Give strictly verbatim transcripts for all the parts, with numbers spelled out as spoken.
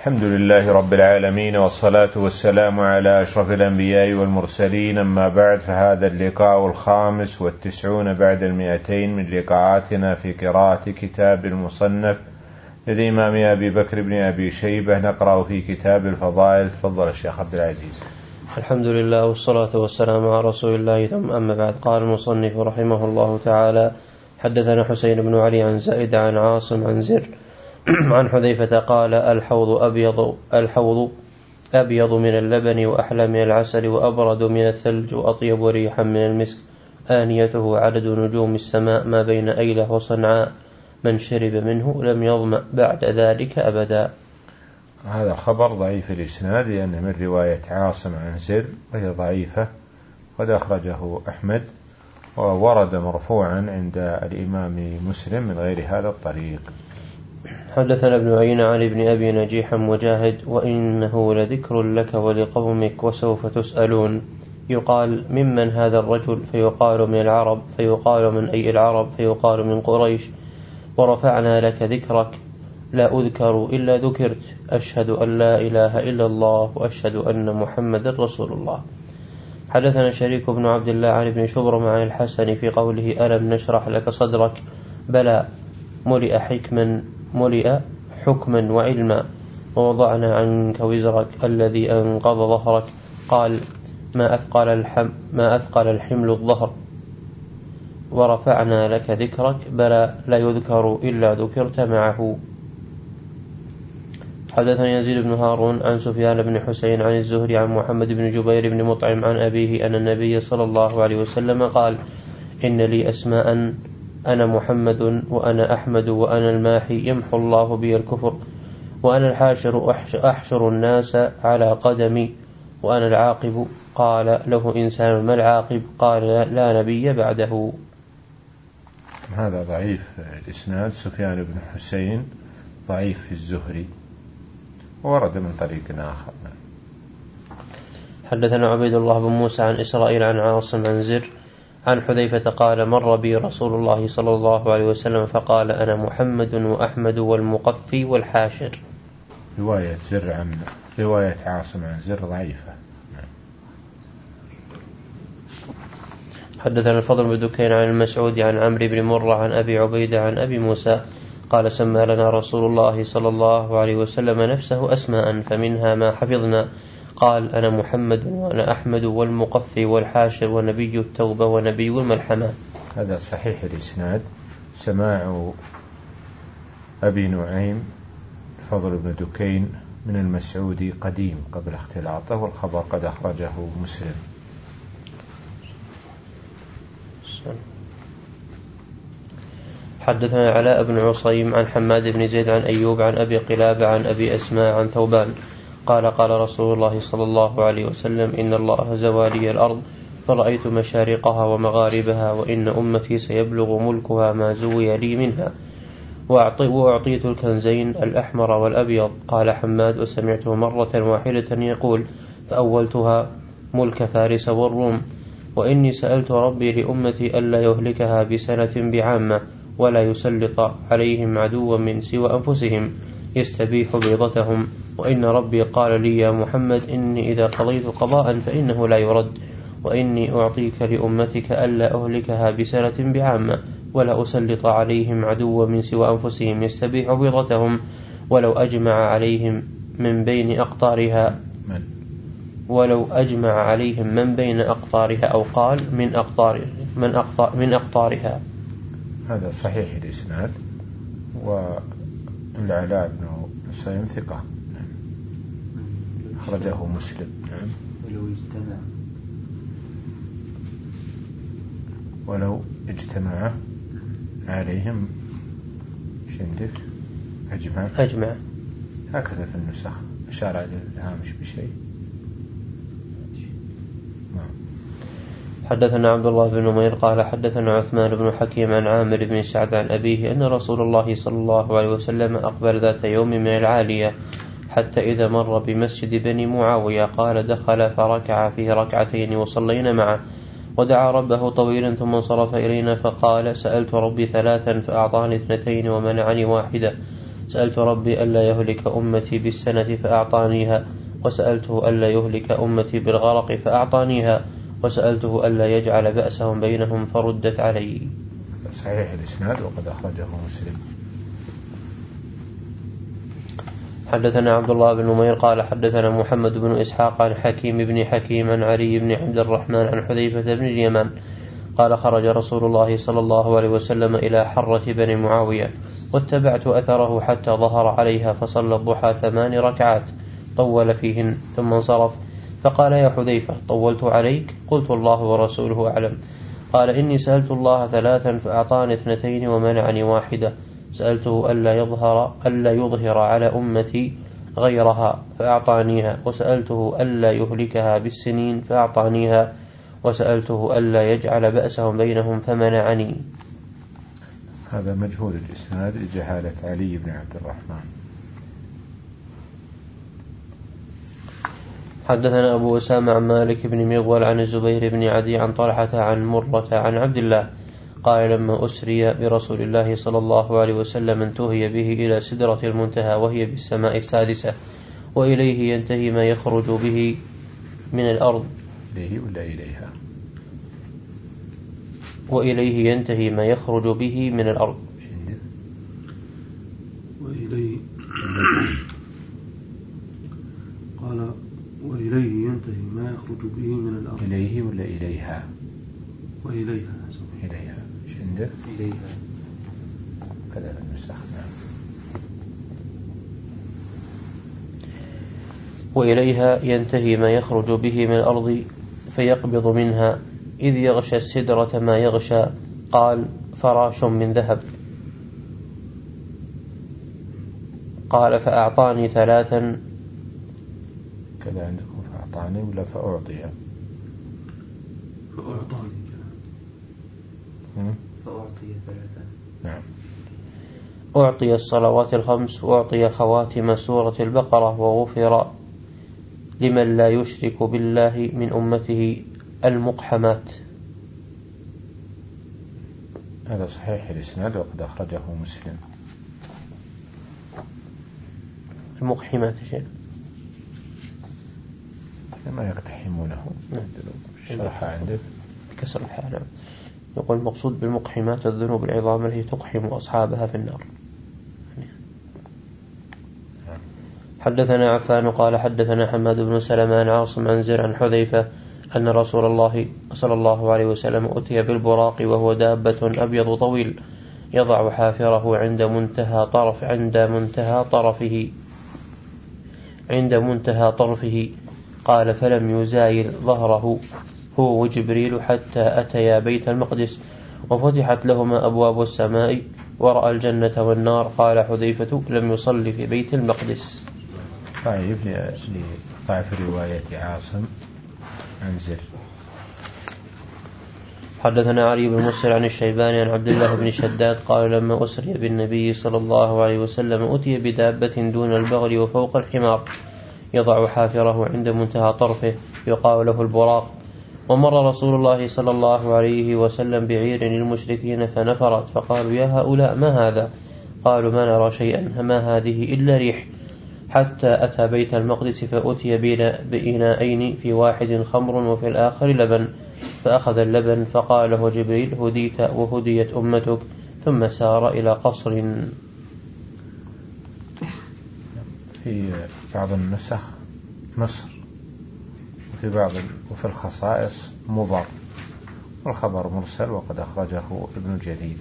الحمد لله رب العالمين، والصلاة والسلام على أشرف الأنبياء والمرسلين، أما بعد، فهذا اللقاء الخامس والتسعون بعد المئتين من لقاءاتنا في قراءة كتاب المصنف للإمام أبي بكر بن أبي شيبة. نقرأ في كتاب الفضائل. تفضل الشيخ عبد العزيز. الحمد لله والصلاة والسلام على رسول الله، ثم أما بعد. قال المصنف رحمه الله تعالى: حدثنا حسين بن علي عن زائد عن عاصم عن زر عن حذيفة قال: الحوض أبيض الحوض أبيض من اللبن وأحلى من العسل وأبرد من الثلج وأطيب ريحا من المسك، آنيته عدد نجوم السماء ما بين أيلة وصنعاء، من شرب منه لم يظمأ بعد ذلك أبدا. هذا الخبر ضعيف الإسناد لأنه من رواية عاصم عن زر وهي ضعيفة، قد أخرجه أحمد، وورد مرفوعا عند الإمام مسلم من غير هذا الطريق. حدثنا ابن عيينة عن ابن أبي نجيح مجاهد: وإنه لذكر لك ولقومك وسوف تسألون. يقال: ممن هذا الرجل؟ فيقال: من العرب. فيقال: من أي العرب؟ فيقال: من قريش. ورفعنا لك ذكرك، لا أذكر إلا ذكرت، أشهد أن لا إله إلا الله وأشهد أن محمد رسول الله. حدثنا شريك بن عبد الله عن ابن شبرم عن الحسن في قوله: ألم نشرح لك صدرك؟ بلى، ملئ حكما ملئ حكما وعلما، ووضعنا عنك وزرك الذي أنقض ظهرك. قال: ما أثقل الحم ما أثقل الحمل الظهر. ورفعنا لك ذكرك، بلى، لا يذكر إلا ذكرت معه. حدثنا يزيد بن هارون عن سفيان بن حسين عن الزهري عن محمد بن جبير بن مطعم عن أبيه أن النبي صلى الله عليه وسلم قال: إن لي أسماء، أنا محمد وأنا أحمد وأنا الماحي يمحو الله بي الكفر، وأنا الحاشر أحشر الناس على قدمي، وأنا العاقب. قال له إنسان: ما العاقب؟ قال: لا نبي بعده. هذا ضعيف الإسناد. سفيان بن حسين ضعيف في الزهري، ورد من طريق آخر. حدثنا عبيد الله بن موسى عن إسرائيل عن عاصم عن زر عن حذيفة قال: مر بي رسول الله صلى الله عليه وسلم فقال: أنا محمد وأحمد والمقفي والحاشر. رواية زر عن رواية عاصم عن زر ضعيفة. حدثنا الفضل بن دكين عن المسعود عن عمرو بن مرة عن أبي عبيدة عن أبي موسى قال: سمى لنا رسول الله صلى الله عليه وسلم نفسه أسماء، فمنها ما حفظنا. قال: أنا محمد وأنا أحمد والمقفي والحاشر ونبي التوبة ونبي الملحمة. هذا صحيح الإسناد. سماع أبي نعيم الفضل بن دكين من المسعودي قديم قبل اختلاطه، والخبر قد أخرجه مسلم. حدثنا علاء بن عصيم عن حماد بن زيد عن أيوب عن أبي قلابة عن أبي أسماء عن ثوبان قال: قال رسول الله صلى الله عليه وسلم: إن الله زوالي الأرض فرأيت مشارقها ومغاربها، وإن أمتي سيبلغ ملكها ما زوي لي منها، وأعطيت الكنزين الأحمر والأبيض. قال حماد: وسمعته مرة واحدة يقول، فأولتها ملك فارس والروم، وإني سألت ربي لأمتي ألا يهلكها بسنة بعامة، ولا يسلط عليهم عدوا من سوى أنفسهم يستبيح بيضتهم، وإن ربي قال لي: يا محمد، إني إذا قضيت قضاء فإنه لا يرد، وإني أعطيك لأمتك ألا أهلكها بسنة بعامة، ولا أسلط عليهم عدوا من سوى أنفسهم يستبيح بيضتهم، ولو أجمع عليهم من بين أقطارها ولو أجمع عليهم من بين أقطارها أو قال من أقطار من أقطار من أقطارها. هذا صحيح الإسناد. والعلاء بن عصيم ثقة، أخرجه مسلم. نعم. ولو اجتمع ولو اجتمع عليهم شندك أجمع أجمع هكذا في النسخ، أشار على الهامش بشيء. حدثنا عبد الله بن نمير قال: حدثنا عثمان بن حكيم عن عامر بن سعد عن أبيه أن رسول الله صلى الله عليه وسلم أقبل ذات يوم من العالية، حتى إذا مر بمسجد بني معاوية قال: دخل فركع فيه ركعتين وصلينا معه، ودعا ربه طويلا ثم انصرف إلينا فقال: سألت ربي ثلاثا فأعطاني اثنتين ومنعني واحدة، سألت ربي ألا يهلك أمتي بالسنة فأعطانيها، وسألته ألا يهلك أمتي بالغرق فأعطانيها، وسألته ألا يجعل بأسهم بينهم فردت علي. صحيح الإسناد وقد أخرجه مسلم. حدثنا عبد الله بن نمير قال حدثنا محمد بن إسحاق عن حكيم بن حكيم عن علي بن عبد الرحمن عن حذيفة بن اليمان قال خرج رسول الله صلى الله عليه وسلم إلى حرة بني معاوية واتبعت أثره حتى ظهر عليها فصلى الضحى ثمان ركعات طول فيهن ثم انصرف، فقال يا حذيفة طولت عليك؟ قلت الله ورسوله أعلم. قال إني سألت الله ثلاثا فأعطاني اثنتين ومنعني واحدة، سألته ألا يظهر ألا يظهر على أمتي غيرها فأعطانيها، وسألته ألا يهلكها بالسنين فأعطانيها، وسألته ألا يجعل بأسهم بينهم فمنعني. هذا مجهول الإسناد لجهالة علي بن عبد الرحمن. حدثنا أبو أسامة عن مالك بن مغول عن الزبير بن عدي عن طلحة عن مرة عن عبد الله قال لما أسري برسول الله صلى الله عليه وسلم انتهي به إلى سدرة المنتهى وهي بالسماء السادسة، وإليه ينتهي ما يخرج به من الأرض إليه ولا إليها؟ وإليه ينتهي ما يخرج به من الأرض. وإليه قال وإليه ينتهي ما يخرج به من الأرض. إليه ولا إليها؟ وإليها. إليها شنده؟ إليها كذا النسخ. نعم. وإليها ينتهي ما يخرج به من الأرض فيقبض منها إذ يغشى السدرة ما يغشى. قال فراش من ذهب. قال فأعطاني ثلاثا. كذا عندكم فأعطاني ولا فأعطي؟ فأعطاني فأعطي ثلاثا. نعم. أعطي الصلوات الخمس وأعطي خواتم سورة البقرة وغفر لمن لا يشرك بالله من أمته المقحمات. هذا صحيح الإسناد وقد أخرجه مسلم. المقحمات شيء ما يقتحمونه. الشرح عندك كسر الحاء. نعم. يقول المقصود بالمقحمات الذنوب العظام التي تقحم أصحابها في النار. حدثنا عفان قال حدثنا حماد بن سلمة عن عاصم عن زر عن حذيفة أن رسول الله صلى الله عليه وسلم أتي بالبراق وهو دابة أبيض طويل يضع حافره عند منتهى طرف عند منتهى طرفه عند منتهى طرفه. قال فلم يزايل ظهره هو وجبريل حتى أتيا بيت المقدس وفتحت لهما أبواب السماء ورأى الجنة والنار. قال حذيفة لم يصلي في بيت المقدس. طيب لضعف رواية عاصم عن زر. حدثنا علي بن مسر عن الشيباني عن عبد الله بن شداد قال لما أسري بالنبي صلى الله عليه وسلم أتي بدابة دون البغل وفوق الحمار يضع حافره عند منتهى طرفه يقال له البراق. ومر رسول الله صلى الله عليه وسلم بعير للمشركين فنفرت فقالوا يا هؤلاء ما هذا؟ قالوا ما نرى شيئا ما هذه إلا ريح. حتى أتى بيت المقدس فأتي بإناءين في واحد خمر وفي الآخر لبن فأخذ اللبن فقال له جبريل هديت وهديت أمتك ثم سار إلى قصر. في بعض النسخ مصر وفي بعض وفي الخصائص مضر والخبر مرسل وقد أخرجه ابن جرير.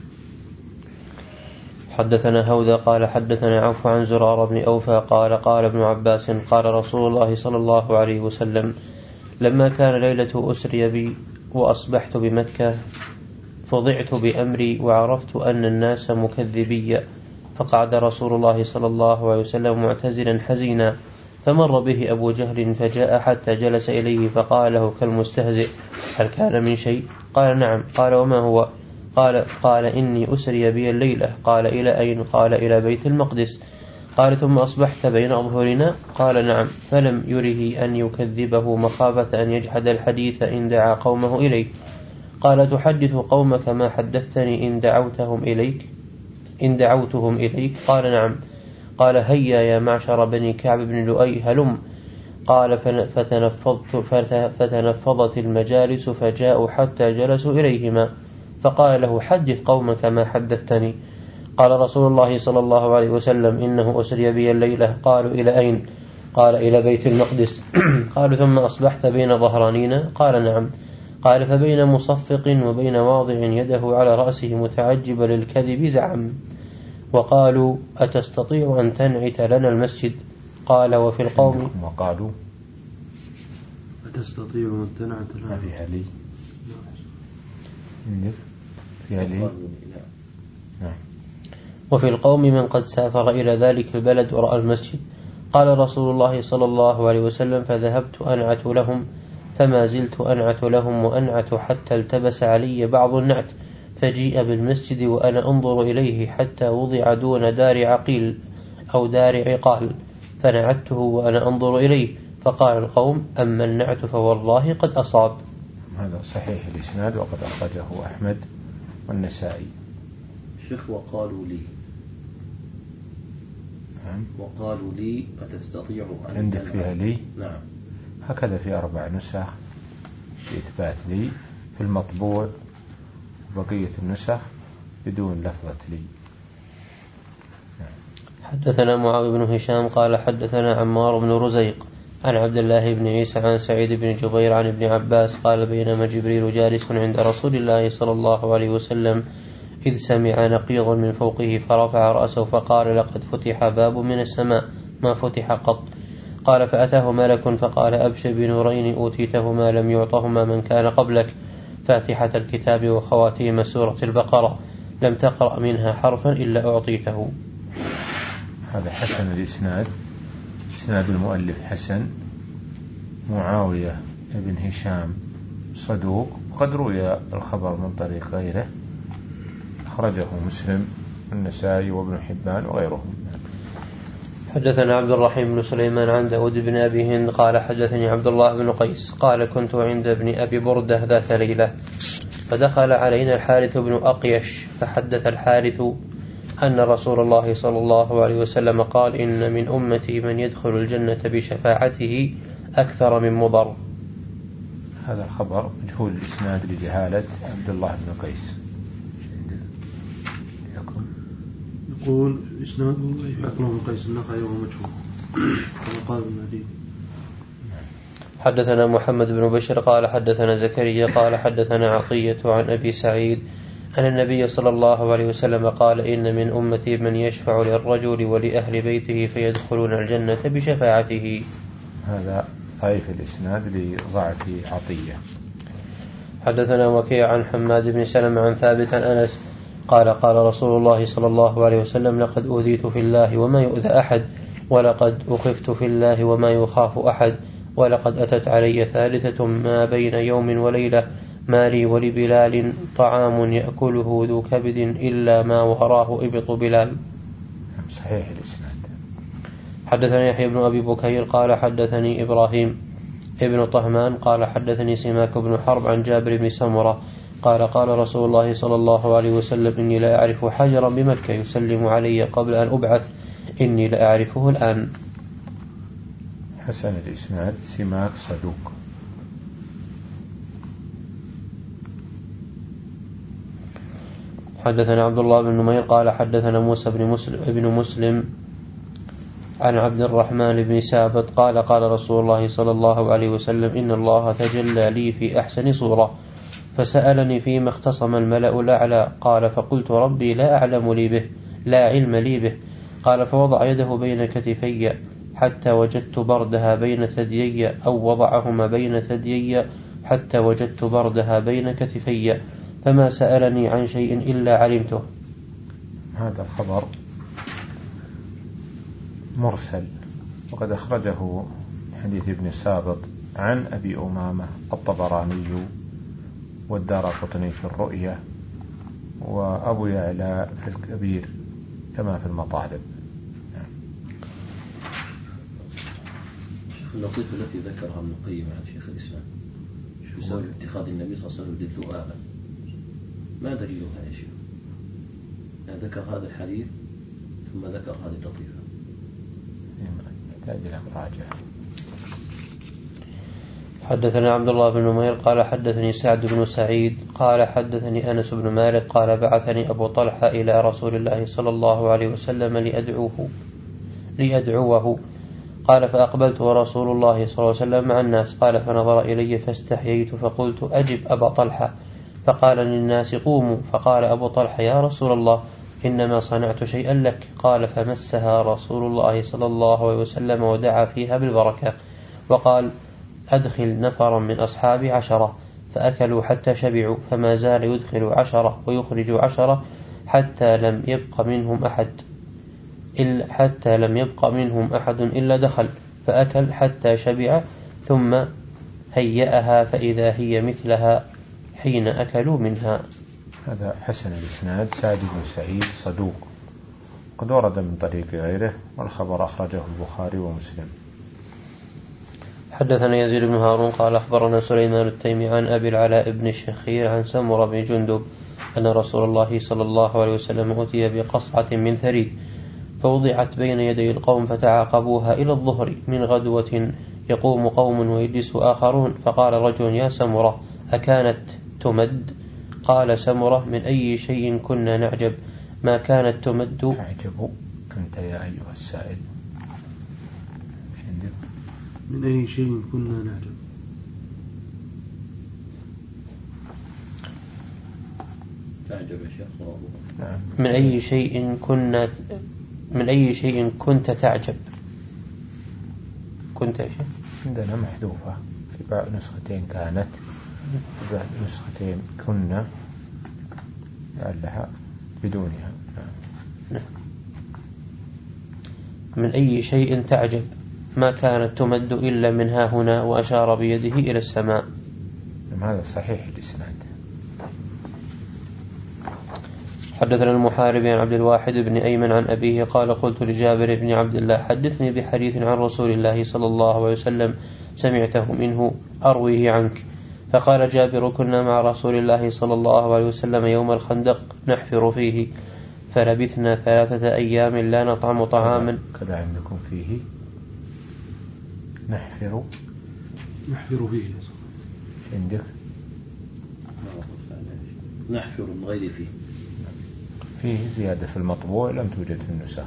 حدثنا هوذا قال حدثنا عوف عن زرار بن أوفى قال قال ابن عباس قال رسول الله صلى الله عليه وسلم لما كان ليلة أسري بي وأصبحت بمكة فضعت بأمري وعرفت أن الناس مكذبي فقعد رسول الله صلى الله عليه وسلم معتزلا حزينا فمر به أبو جهل فجاء حتى جلس إليه فقال له كالمستهزئ هل كان من شيء؟ قال نعم. قال وما هو؟ قال قال إني أسري بي الليلة. قال إلى أين؟ قال إلى بيت المقدس. قال ثم أصبحت بين أظهرنا؟ قال نعم. فلم يره أن يكذبه مخافة أن يجحد الحديث إن دعا قومه إليه. قال تحدث قومك ما حدثتني إن دعوتهم إليك إن دعوتهم إليك؟ قال نعم. قال هيا يا معشر بني كعب بن لؤي هلم. قال فتنفضت فتنفضت المجالس فجاءوا حتى جلسوا إليهما فقال له حدث قومك ما حدثتني. قال رسول الله صلى الله عليه وسلم إنه أسري بي الليلة. قالوا إلى أين؟ قال إلى بيت المقدس. قالوا ثم أصبحت بين ظهرانينا؟ قال نعم. قال فبين مصفق وبين واضع يده على رأسه متعجب للكذب زعم. وقالوا أتستطيع أن تنعت لنا المسجد؟ قال وفي القوم وقالوا أتستطيع أن تنعت لنا؟ ما فيها لي فيها لي. وفي القوم من قد سافر إلى ذلك البلد ورأى المسجد. قال رسول الله صلى الله عليه وسلم فذهبت أنعت لهم فما زلت أنعت لهم وأنعت حتى التبس علي بعض النعت فجيء بالمسجد وأنا أنظر إليه حتى وضع دون دار عقيل أو دار عقال فنعته وأنا أنظر إليه فقال القوم أما النعت فوالله قد أصاب. هذا صحيح الإسناد وقد أخرجه أحمد والنسائي. شيخ وقالوا لي نعم. وقالوا لي أتستطيع أن عندك فيها لي؟ نعم. هكذا في أربع نسخ في إثبات لي في المطبوع وبقية النسخ بدون لفظة لي. نعم. حدثنا معاوية بن هشام قال حدثنا عمار بن رزيق عن عبد الله بن عيسى عن سعيد بن جبير عن ابن عباس قال بينما جبريل جالس عند رسول الله صلى الله عليه وسلم إذ سمع نقيضا من فوقه فرفع رأسه فقال لقد فتح باب من السماء ما فتح قط. قال فأتاه ملك فقال أبشر بنورين أوتيتهما لم يعطهما من كان قبلك فاتحة الكتاب وخواتيم سورة البقرة لم تقرأ منها حرفا إلا أعطيته. هذا حسن الإسناد، إسناد المؤلف حسن. معاوية بن هشام صدوق وقد روي الخبر من طريق غيره أخرجه مسلم النسائي وابن حبان وغيرهم. حدثنا عبد الرحيم بن سليمان عن داود بن أبي هند قال حدثني عبد الله بن قيس قال كنت عند ابن أبي بردة ذات ليلة فدخل علينا الحارث بن أقيش فحدث الحارث أن رسول الله صلى الله عليه وسلم قال إن من أمتي من يدخل الجنة بشفاعته أكثر من مضر. هذا الخبر مجهول الإسناد لجهالة عبد الله بن قيس. يقول إسناده عبد الله بن قيس النخعي وهو مجهول كما قال ابن عدي. حدثنا محمد بن بشر قال حدثنا زكريا قال حدثنا عطية عن أبي سعيد أن النبي صلى الله عليه وسلم قال إن من أمتي من يشفع للرجل ولأهل بيته فيدخلون الجنة بشفاعته. هذا ضعيف الإسناد لضعف عطية. حدثنا وكيع عن حماد بن سلمة عن ثابت عن أنس قال قال رسول الله صلى الله عليه وسلم لقد أوذيت في الله وما يؤذى أحد ولقد أخفت في الله وما يخاف أحد ولقد أتت علي ثالثة ما بين يوم وليلة ما لي ولبلال طعام يأكله ذو كبد إلا ما وراه إبط بلال. صحيح الإسناد. حدثني يحيى بن أبي بكير قال حدثني إبراهيم ابن طهمان قال حدثني سماك بن حرب عن جابر بن سمرة قال قال رسول الله صلى الله عليه وسلم إني لا أعرف حجرا بمكة يسلم علي قبل أن أبعث إني لا أعرفه الآن. حسن الإسناد. سماك صدوق. حدثنا عبد الله بن نمير قال حدثنا موسى بن مسلم, ابن مسلم عن عبد الرحمن بن سابت قال قال رسول الله صلى الله عليه وسلم إن الله تجلى لي في أحسن صورة فسألني فيما اختصم الملأ الأعلى قال فقلت ربي لا أعلم لي به لا علم لي به قال فوضع يده بين كتفي حتى وجدت بردها بين ثديي أو وضعهما بين ثديي حتى وجدت بردها بين كتفي فما سألني عن شيء إلا علمته. هذا الخبر مرسل وقد أخرجه حديث ابن سابط عن أبي أمامة الطبراني والدارقطني في الرؤية وأبو يعلى في الكبير كما في المطالب. شيخ اللطيف التي ذكرها ابن القيم عن شيخ الإسلام بسبب اتخاذ النبي صلى الله عليه وسلم للذؤابة ما دليلها يا شيخ؟ يعني ذكر هذا الحديث ثم ذكر هذه اللطيفة. يحتاج إلى مراجعة. حدثنا عبد الله بن نمير قال حدثني سعد بن سعيد قال حدثني أنس بن مالك قال بعثني أبو طلحة إلى رسول الله صلى الله عليه وسلم لأدعوه لأدعوه قال فأقبلت ورسول الله صلى الله عليه وسلم مع الناس قال فنظر إلي فاستحييت فقلت أجب أبا طلحة فقال للناس قوموا فقال أبو طلحة يا رسول الله إنما صنعت شيئا لك قال فمسها رسول الله صلى الله عليه وسلم ودعا فيها بالبركة وقال أدخل نفرا من أصحابي عشرة فأكلوا حتى شبعوا فما زال يدخل عشرة ويخرج عشرة حتى لم يبق منهم أحد إلا حتى لم يبق منهم أحد إلا دخل فأكل حتى شبع ثم هيأها فإذا هي مثلها حين أكلوا منها. هذا حسن الإسناد. سعد بن سعيد صدوق قد ورد من طريق غيره والخبر أخرجه البخاري ومسلم. حدثنا يزيد بن هارون قال أخبرنا سليمان التيمي عن أبي العلاء بن الشخير عن سمرة بن جندب أن رسول الله صلى الله عليه وسلم أتي بقصعة من ثريد فوضعت بين يدي القوم فتعاقبوها إلى الظهر من غدوة يقوم قوم ويجلس آخرون فقال رجل يا سمرة أكانت تمد؟ قال سمرة من أي شيء كنا نعجب ما كانت تمد. تعجب أنت يا أيها السائل من أي شيء كنا نعجب. تعجب يا شيخ. نعم. من أي شيء كنا من أي شيء كنت تعجب. كنت إيش؟ عندنا محذوفة في بعض نسختين كانت في بعض نسختين كنا لعلها بدونها. نعم. من أي شيء تعجب ما كانت تمد إلا من ها هنا وأشار بيده إلى السماء. هذا صحيح الإسناد. حدثنا المحارب عن عبد الواحد بن أيمن عن أبيه قال قلت لجابر بن عبد الله حدثني بحديث عن رسول الله صلى الله عليه وسلم سمعته منه أرويه عنك. فقال جابر كنا مع رسول الله صلى الله عليه وسلم يوم الخندق نحفر فيه فلبثنا ثلاثة أيام لا نطعم طعاما. كذا عندكم فيه نحفر نحفر فيه عندك نحفر من غير فيه فيه زيادة في المطبوع لم توجد في النسخ.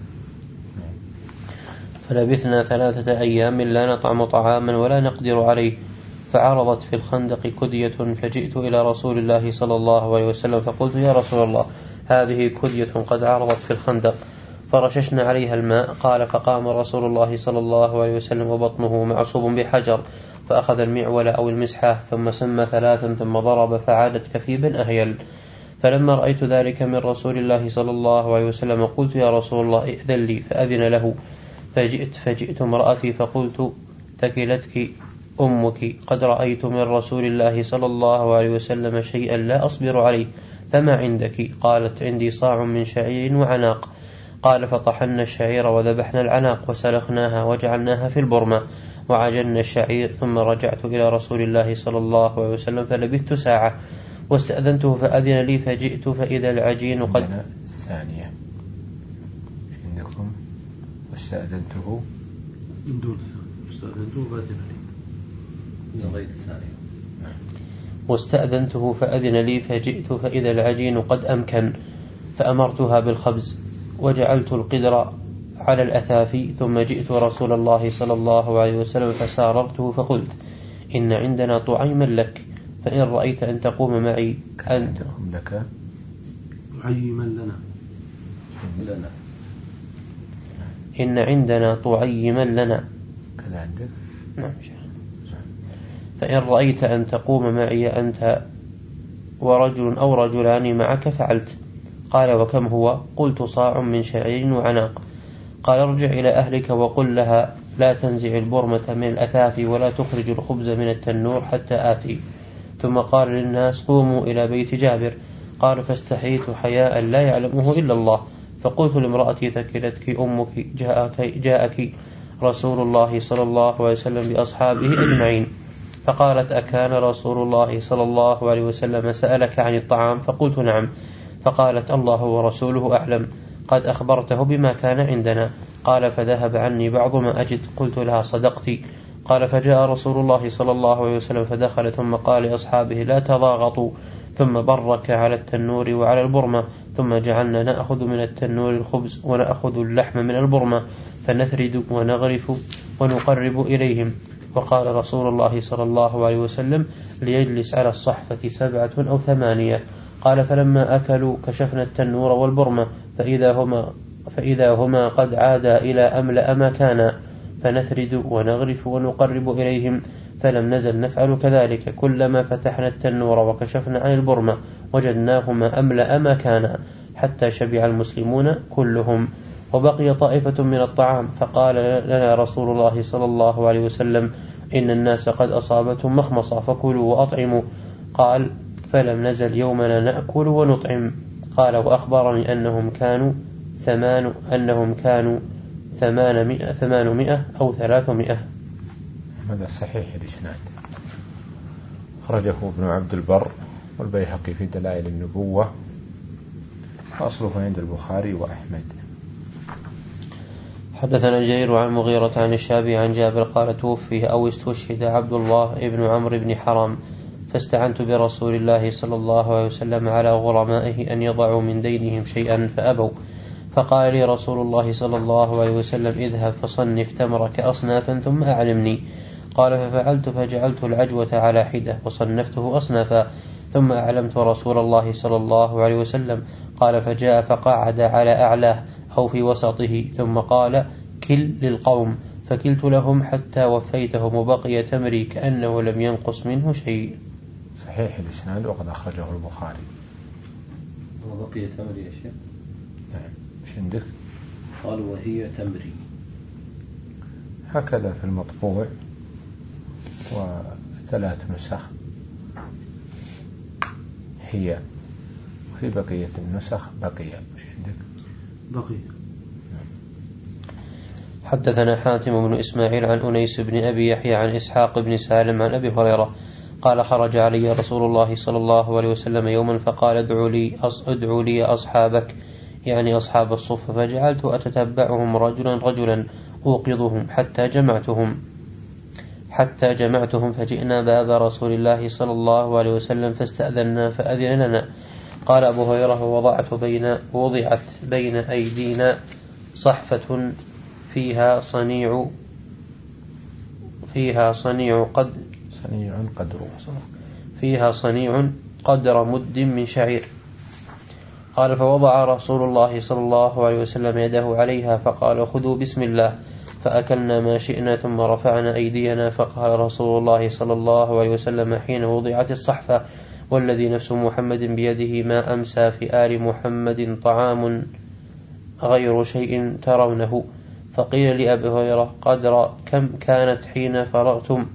فلبثنا ثلاثة أيام لا نطعم طعاما ولا نقدر عليه فعرضت في الخندق كدية فجئت إلى رسول الله صلى الله عليه وسلم فقلت يا رسول الله هذه كدية قد عرضت في الخندق فرششنا عليها الماء. قال فقام رسول الله صلى الله عليه وسلم وبطنه معصوب بحجر فأخذ المعول أو المسحة ثم سمى ثلاثا ثم ضرب فعادت كثيبا أهيل. فلما رأيت ذلك من رسول الله صلى الله عليه وسلم قلت يا رسول الله ائذن لي فأذن له فجئت فجئت امرأتي فقلت ثكلتك أمك قد رأيت من رسول الله صلى الله عليه وسلم شيئا لا أصبر عليه فما عندك؟ قالت عندي صاع من شعير وعناق. قال فطحنا الشعير وذبحنا العناق وسلخناها وجعلناها في البرمة وعجلنا الشعير ثم رجعت إلى رسول الله صلى الله عليه وسلم فلبثت ساعة واستأذنته فأذن لي فجئت فإذا العجين قد الثانية عندكم واستأذنته من دون استأذنته فأذن لي من غير الثانية واستأذنته فأذن لي فجئت فإذا العجين قد أمكن فأمرتها بالخبز وجعلت القدر على الأثافي ثم جئت رسول الله صلى الله عليه وسلم فساررته فقلت إن عندنا طعيما لك فإن رأيت أن تقوم معي أنت لك طعيما لنا لنا إن عندنا طعيما لنا كذا عندك. نعم. فإن رأيت أن تقوم معي أنت ورجل أو رجلان معك فعلت. قال وكم هو؟ قلت صاع من شعير وعناق. قال ارجع إلى أهلك وقل لها لا تنزع البرمة من الأثافي ولا تخرج الخبز من التنور حتى آتي. ثم قال للناس قوموا إلى بيت جابر. قال فاستحييت حياء لا يعلمه إلا الله فقلت لامرأتي ثكلتك أمك جاءك, جاءك رسول الله صلى الله عليه وسلم بأصحابه أجمعين. فقالت أكان رسول الله صلى الله عليه وسلم سألك عن الطعام؟ فقلت نعم. فقالت الله ورسوله أعلم قد أخبرته بما كان عندنا. قال فذهب عني بعض ما أجد. قلت لها صدقت. قال فجاء رسول الله صلى الله عليه وسلم فدخل ثم قال لأصحابه لا تضاغطوا، ثم برك على التنور وعلى البرمة، ثم جعلنا نأخذ من التنور الخبز ونأخذ اللحم من البرمة فنثرد ونغرف ونقرب إليهم. وقال رسول الله صلى الله عليه وسلم ليجلس على الصحفة سبعة أو ثمانية. قال فلما أكلوا كشفنا التنور والبرمة فإذا هما, فإذا هما قد عادا إلى أملأ ما كانا، فنثرد ونغرف ونقرب إليهم. فلم نزل نفعل كذلك، كلما فتحنا التنور وكشفنا عن البرمة وجدناهما أملأ ما كانا، حتى شبع المسلمون كلهم وبقي طائفة من الطعام. فقال لنا رسول الله صلى الله عليه وسلم إن الناس قد أصابتهم مخمصة فكلوا وأطعموا. قال فلم نزل يومنا نأكل ونطعم. قال وأخبرني أنهم كانوا ثمان أنهم كانوا ثمانمائة ثمانمائة أو ثلاثمائة. هذا صحيح الإسناد، خرجه ابن عبد البر والبيهقي في دلائل النبوة، وأصله عند البخاري وأحمد. حدثنا جرير عن مغيرة عن الشعبي عن جابر قال توفي أو استشهد عبد الله ابن عمرو بن حرام، فاستعنت برسول الله صلى الله عليه وسلم على غرمائه أن يضعوا من دينهم شيئا فأبوا، فقال لي رسول الله صلى الله عليه وسلم اذهب فصنف تمرك أصنافا ثم أعلمني. قال ففعلت فجعلت العجوة على حدة وصنفته أصنافا، ثم أعلمت رسول الله صلى الله عليه وسلم. قال فجاء فقعد على أعلاه أو في وسطه، ثم قال كل للقوم، فكلت لهم حتى وفيتهم وبقي تمري كأنه لم ينقص منه شيء. صحيح الإسناد وقد أخرجه البخاري. وبقي تمري يا شيخ؟ نعم. مش عندك؟ قال وهي تمري، هكذا في المطبوع، وثلاث نسخ هي، وفي بقية النسخ بقي. مش عندك؟ بقي. حدثنا حاتم بن إسماعيل عن أنيس بن أبي يحيى عن إسحاق بن سالم عن أبي هريرة قال خرج علي رسول الله صلى الله عليه وسلم يوما فقال ادعوا لي, ادعوا لي أصحابك، يعني أصحاب الصفة، فجعلت أتتبعهم رجلا رجلا أوقظهم حتى جمعتهم حتى جمعتهم فجئنا باب رسول الله صلى الله عليه وسلم فاستأذنا فأذن لنا. قال أبو هريرة وضعت بين وضعت بين أيدينا صحفة فيها صنيع فيها صنيع قد صنيع قدر فيها صنيع قدر مد من شعير. قال فوضع رسول الله صلى الله عليه وسلم يده عليها فقال خذوا بسم الله، فأكلنا ما شئنا ثم رفعنا أيدينا. فقال رسول الله صلى الله عليه وسلم حين وضعت الصحفة والذي نفس محمد بيده ما أمسى في آل محمد طعام غير شيء ترونه. فقيل لأبي هريرة قدر كم كانت حين فرغتم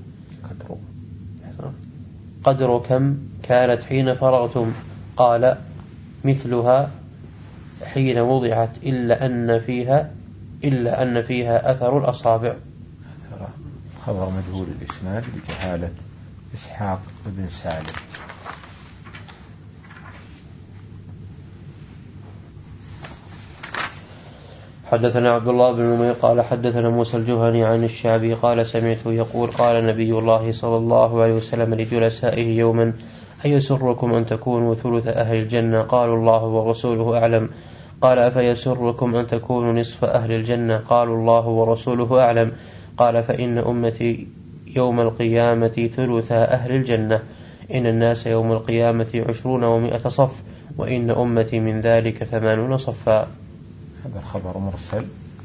قدر كم كانت حين فرغتم؟ قال مثلها حين وضعت إلا أن فيها إلا أن فيها أثر الأصابع. أثر خبر مجهول الإسناد لجهالة إسحاق بن سالم. حدثنا عبد الله بن نمير قال حدثنا موسى الجهني عن الشعبي قال سمعته يقول قال نبي الله صلى الله عليه وسلم لجلسائه يوما أيسركم أن تكونوا ثلث أهل الجنة؟ قالوا الله ورسوله أعلم. قال أفيسركم أن تكونوا نصف أهل الجنة؟ قالوا الله ورسوله أعلم. قال فإن أمتي يوم القيامة ثلثا أهل الجنة، إن الناس يوم القيامة عشرون ومائة صف، وإن أمتي من ذلك ثمانون صفا. هذا الخبر مرسل،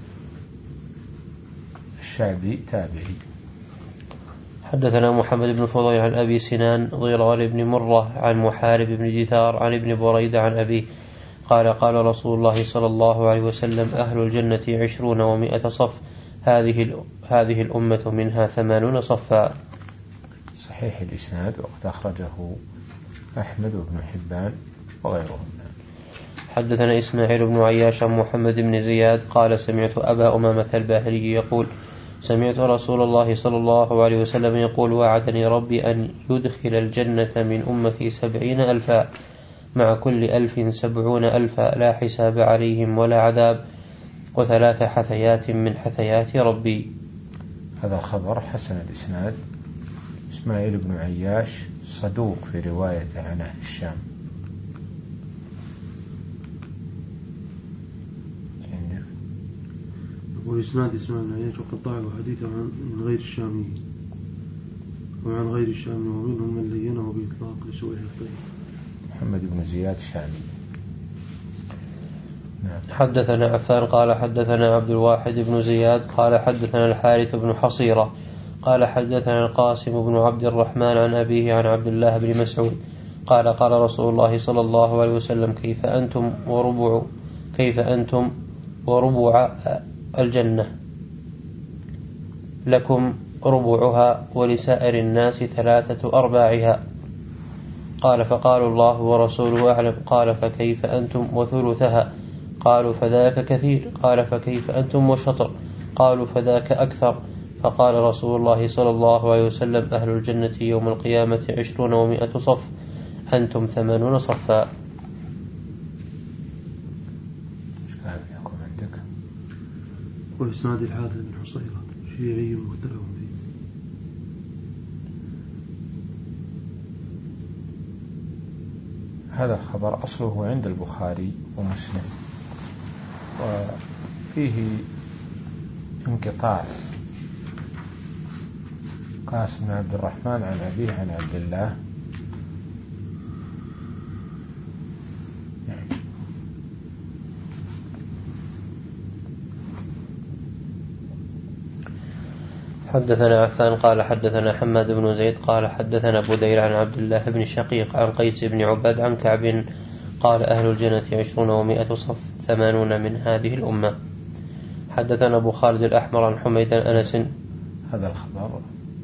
الشعبي تابعي. حدثنا محمد بن فضيل عن أبي سنان ضرار بن مرة عن محارب بن دثار عن ابن بريدة عن أبيه قال قال رسول الله صلى الله عليه وسلم أهل الجنة عشرون ومائة صف، هذه هذه الأمة منها ثمانون صفا. صحيح الإسناد وقد أخرجه أحمد بن حبان وغيرهم. حدثنا إسماعيل بن عياش عن محمد بن زياد قال سمعت أبا أمامة الباهلي يقول سمعت رسول الله صلى الله عليه وسلم يقول وعدني ربي أن يدخل الجنة من أمتي سبعين ألفا، مع كل ألف سبعون ألفا، لا حساب عليهم ولا عذاب. وثلاث حثيات من حثيات ربي. هذا الخبر حسن الإسناد. إسماعيل بن عياش صدوق في روايته عن أهل الشام. وإسناد إسماعيل بن عياش وقد ضعف حديثه من غير الشاميين وعن غير الشامي ومنهم من لينه بإطلاق لسوء حفظه. محمد بن زياد الشامي. نعم. حدثنا عفان قال حدثنا عبد الواحد بن زياد قال حدثنا الحارث بن حصيرة قال حدثنا القاسم بن عبد الرحمن عن أبيه عن عبد الله بن مسعود قال قال رسول الله صلى الله عليه وسلم كيف أنتم وربع كيف أنتم وربع الجنة لكم ربعها ولسائر الناس ثلاثة أرباعها. قال فقالوا الله ورسوله أعلم. قال فكيف أنتم وثلثها؟ قالوا فذاك كثير. قال فكيف أنتم وشطر؟ قالوا فذاك أكثر. فقال رسول الله صلى الله عليه وسلم أهل الجنة يوم القيامة عشرون ومائة صف أنتم ثمانون صفا. وإسناد الحارث بن حصيرة شيعي مختلف فيه. هذا الخبر أصله عند البخاري ومسلم وفيه انقطاع. قاسم بن عبد الرحمن عن أبيه عن عبد الله. حدثنا عفان قال حدثنا حماد بن زيد قال حدثنا بدير عن عبد الله بن شقيق عن قيس بن عباد عن كعب قال أهل الجنة عشرون ومائة صف ثمانون من هذه الأمة. حدثنا أبو خالد الأحمر عن حميد أنس. هذا الخبر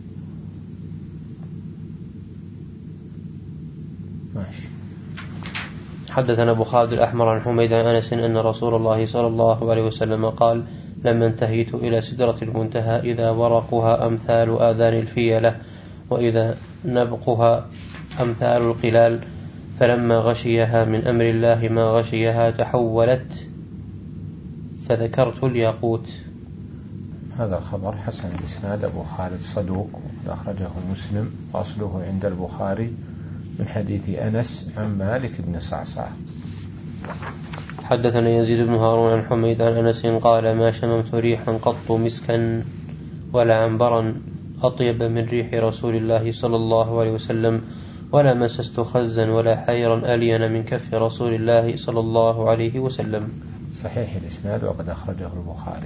ماشي. حدثنا أبو خالد الأحمر عن حميد أنس أن رسول الله صلى الله عليه وسلم قال لما انتهيت إلى سدرة المنتهى إذا ورقها أمثال آذان الفيلة وإذا نبقها أمثال القلال فلما غشيها من أمر الله ما غشيها تحولت فذكرت الياقوت. هذا الخبر حسن الإسناد. أبو خالد صدوق أخرجه مسلم وأصله عند البخاري من حديث أنس عن مالك بن صعصع. حدثنا يزيد بن هارون عن حميد عن أنس قال ما شممت ريحا قط مسكا ولا عنبرا أطيب من ريح رسول الله صلى الله عليه وسلم ولا مسست خزا ولا حيرا ألين من كف رسول الله صلى الله عليه وسلم. صحيح الإسناد وقد أخرجه البخاري.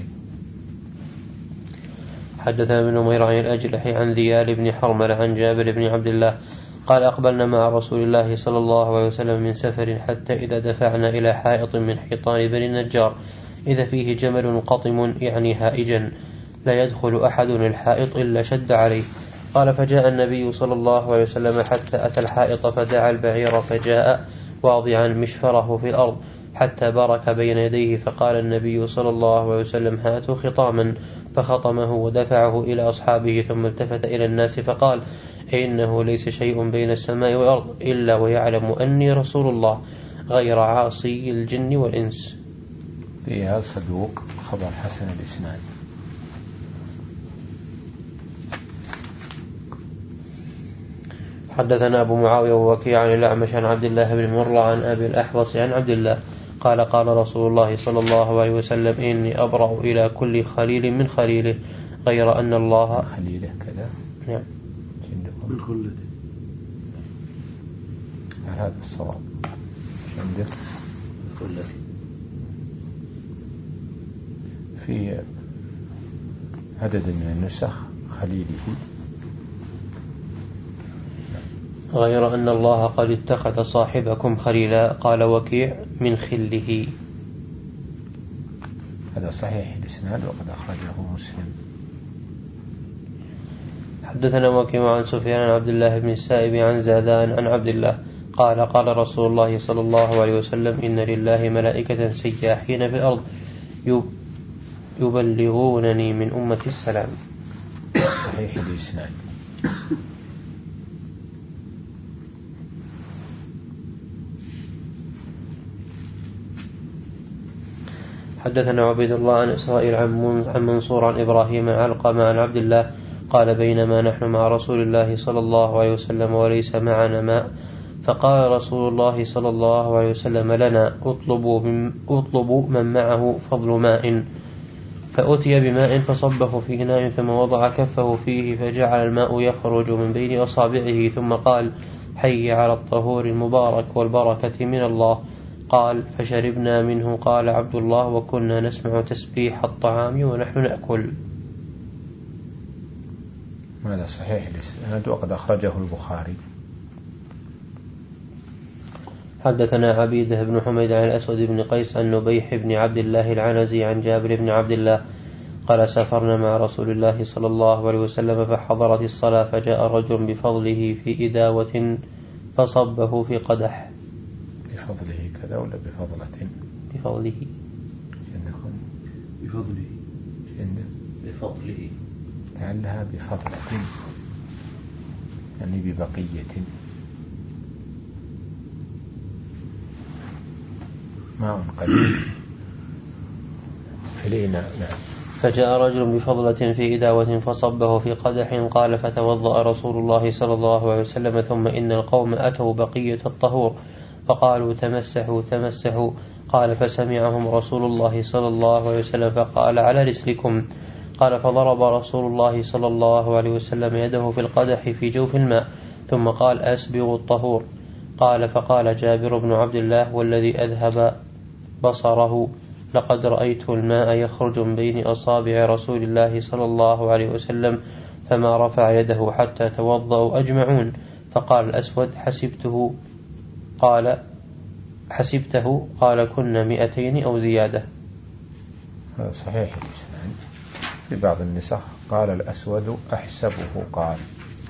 حدثنا ابن نمير عن الأجلح عن ذيال بن حرمل عن جابر بن عبد الله قال أقبلنا مع رسول الله صلى الله عليه وسلم من سفر حتى إذا دفعنا إلى حائط من حيطان بني النجار إذا فيه جمل قطم يعني هائجا لا يدخل أحد الحائط إلا شد عليه. قال فجاء النبي صلى الله عليه وسلم حتى أتى الحائط فدعا البعير فجاء واضعا مشفره في الأرض حتى بارك بين يديه فقال النبي صلى الله عليه وسلم هاتوا خطاما فخطمه ودفعه إلى أصحابه ثم التفت إلى الناس فقال إنه ليس شيء بين السماء والأرض إلا ويعلم أني رسول الله غير عاصي الجن والإنس. فيها صدوق خبر حسن الإسناد. حدثنا أبو معاوية ووكيع عن الأعمش عن عبد الله بن مرة عن أبي الأحوص عن عبد الله قال قال رسول الله صلى الله عليه وسلم إني أبرأ إلى كل خليل من خليله غير أن الله خليله كذا نعم من خلته. هذا الصواب عندك خلته في عدد من النسخ خليله غير أن الله قد اتخذ صاحبكم خليلا قال وكيع من خله. هذا صحيح الإسناد وقد أخرجه مسلم. حدثنا وكيع عن سفيان عن عبد الله بن السائب عن زادان عن عبد الله قال قال رسول الله صلى الله عليه وسلم إن لله ملائكة سياحين في الأرض يبلغونني من أمة السلام. صحيح الإسناد. حدثنا عبيد الله عن إسرائيل عن منصور عن إبراهيم عن علقمة عن عبد الله قال بينما نحن مع رسول الله صلى الله عليه وسلم وليس معنا ماء فقال رسول الله صلى الله عليه وسلم لنا اطلبوا من, اطلبوا من معه فضل ماء، فأتي بماء فصبه في إناء ثم وضع كفه فيه فجعل الماء يخرج من بين أصابعه ثم قال حي على الطهور المبارك والبركة من الله. قال فشربنا منه. قال عبد الله وكنا نسمع تسبيح الطعام ونحن نأكل. هذا صحيح الإسناد وقد أخرجه البخاري. حدثنا عبيده بن حميد عن الأسود بن قيس عن نبيح بن عبد الله العنزي عن جابر بن عبد الله قال سافرنا مع رسول الله صلى الله عليه وسلم فحضرت الصلاة فجاء رجل بفضله في إداوة فصبه في قدح. بفضله كذا ولا بفضلة؟ بفضله. جنكم بفضله. جنة بفضله. لعلها بفضلة يعني ببقية. ماء قليل في الإناء. نعم. فجاء رجل بفضلة في إداوة فصبه في قدح. قال فتوضأ رسول الله صلى الله عليه وسلم ثم إن القوم أتوا بقية الطهور فقالوا تمسحوا تمسحوا. قال فسمعهم رسول الله صلى الله عليه وسلم فقال على رسلكم. قال فضرب رسول الله صلى الله عليه وسلم يده في القدح في جوف الماء ثم قال أسبغوا الطهور. قال فقال جابر بن عبد الله والذي أذهب بصره لقد رأيت الماء يخرج من بين أصابع رسول الله صلى الله عليه وسلم فما رفع يده حتى توضأوا أجمعون. فقال الأسود حسبته قال حسبته قال كنا مئتين أو زيادة. هذا صحيح الإسناد. في بعض النسخ قال الأسود أحسبه قال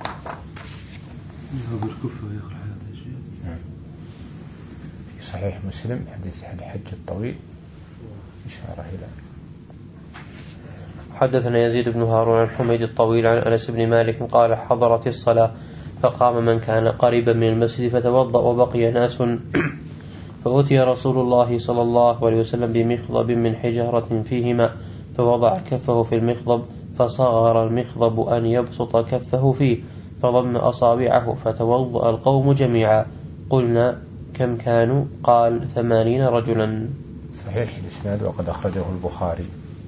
في صحيح مسلم حديث الحج الطويل إشارة إلى. حدثنا يزيد بن هارون عن حميد الطويل عن أنس بن مالك قال حضرت الصلاة فقام من كان قريبا من المسجد فتوضأ وبقي ناس فأتي رسول الله صلى الله عليه وسلم بمخضب من حجارة فيه ماء فوضع كفه في المخضب فصغر المخضب أن يبسط كفه فيه فضم أصابعه فتوضأ القوم جميعا. قلنا كم كانوا؟ قال ثمانين رجلا. صحيح الإسناد وقد أخرجه البخاري.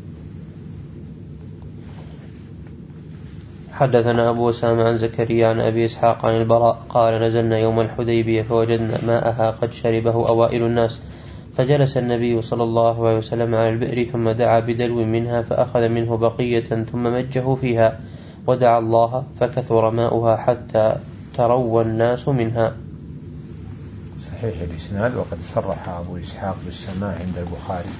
حدثنا أبو أسامة عن زكريا عن أبي إسحاق عن البراء قال نزلنا يوم الحديبية فوجدنا ماءها قد شربه أوائل الناس فجلس النبي صلى الله عليه وسلم على البئر ثم دعا بدلو منها فأخذ منه بقية ثم مجه فيها ودعا الله فكثر ماؤها حتى تروى الناس منها. صحيح الإسناد وقد صرح أبو إسحاق بالسماع عند البخاري.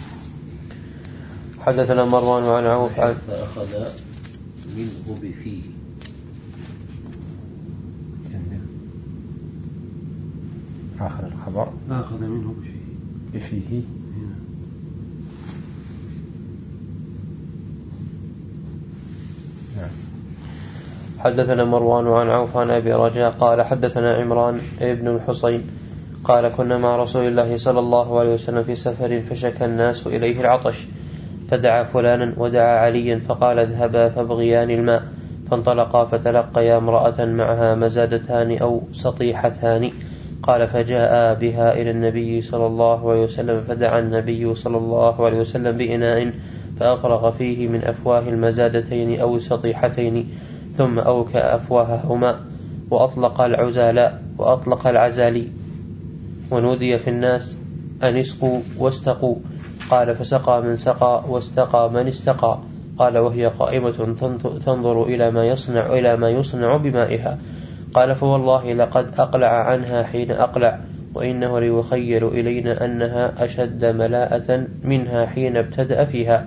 حدثنا مروان عن عوف عن فأخذ منه بفيه. آخر الخبر أخذ منه بفيه. بفيه. نعم. حدثنا مروان عن عوف عن أبي رجاء قال حدثنا عمران ابن الحصين قال كنا مع رسول الله صلى الله عليه وسلم في سفر فشكى الناس إليه العطش فدعا فلانا ودعا عليا فقال اذهبا فابغيان الماء فانطلقا فتلقيا امرأة معها مزادتان أو سطيحتان. قال فجاء بها إلى النبي صلى الله عليه وسلم فدعا النبي صلى الله عليه وسلم بإناء فأفرغ فيه من أفواه المزادتين أو السطيحتين ثم أوكأ أفواههما وأطلق العزالاء وأطلق العزالي ونودي في الناس أن اسقوا واستقوا. قال فسقى من سقى واستقى من استقى. قال وهي قائمة تنظر إلى ما يصنع إلى ما يصنع بمائها. قال فوالله لقد أقلع عنها حين أقلع وإنه ليخيل إلينا أنها أشد ملاءة منها حين ابتدأ فيها.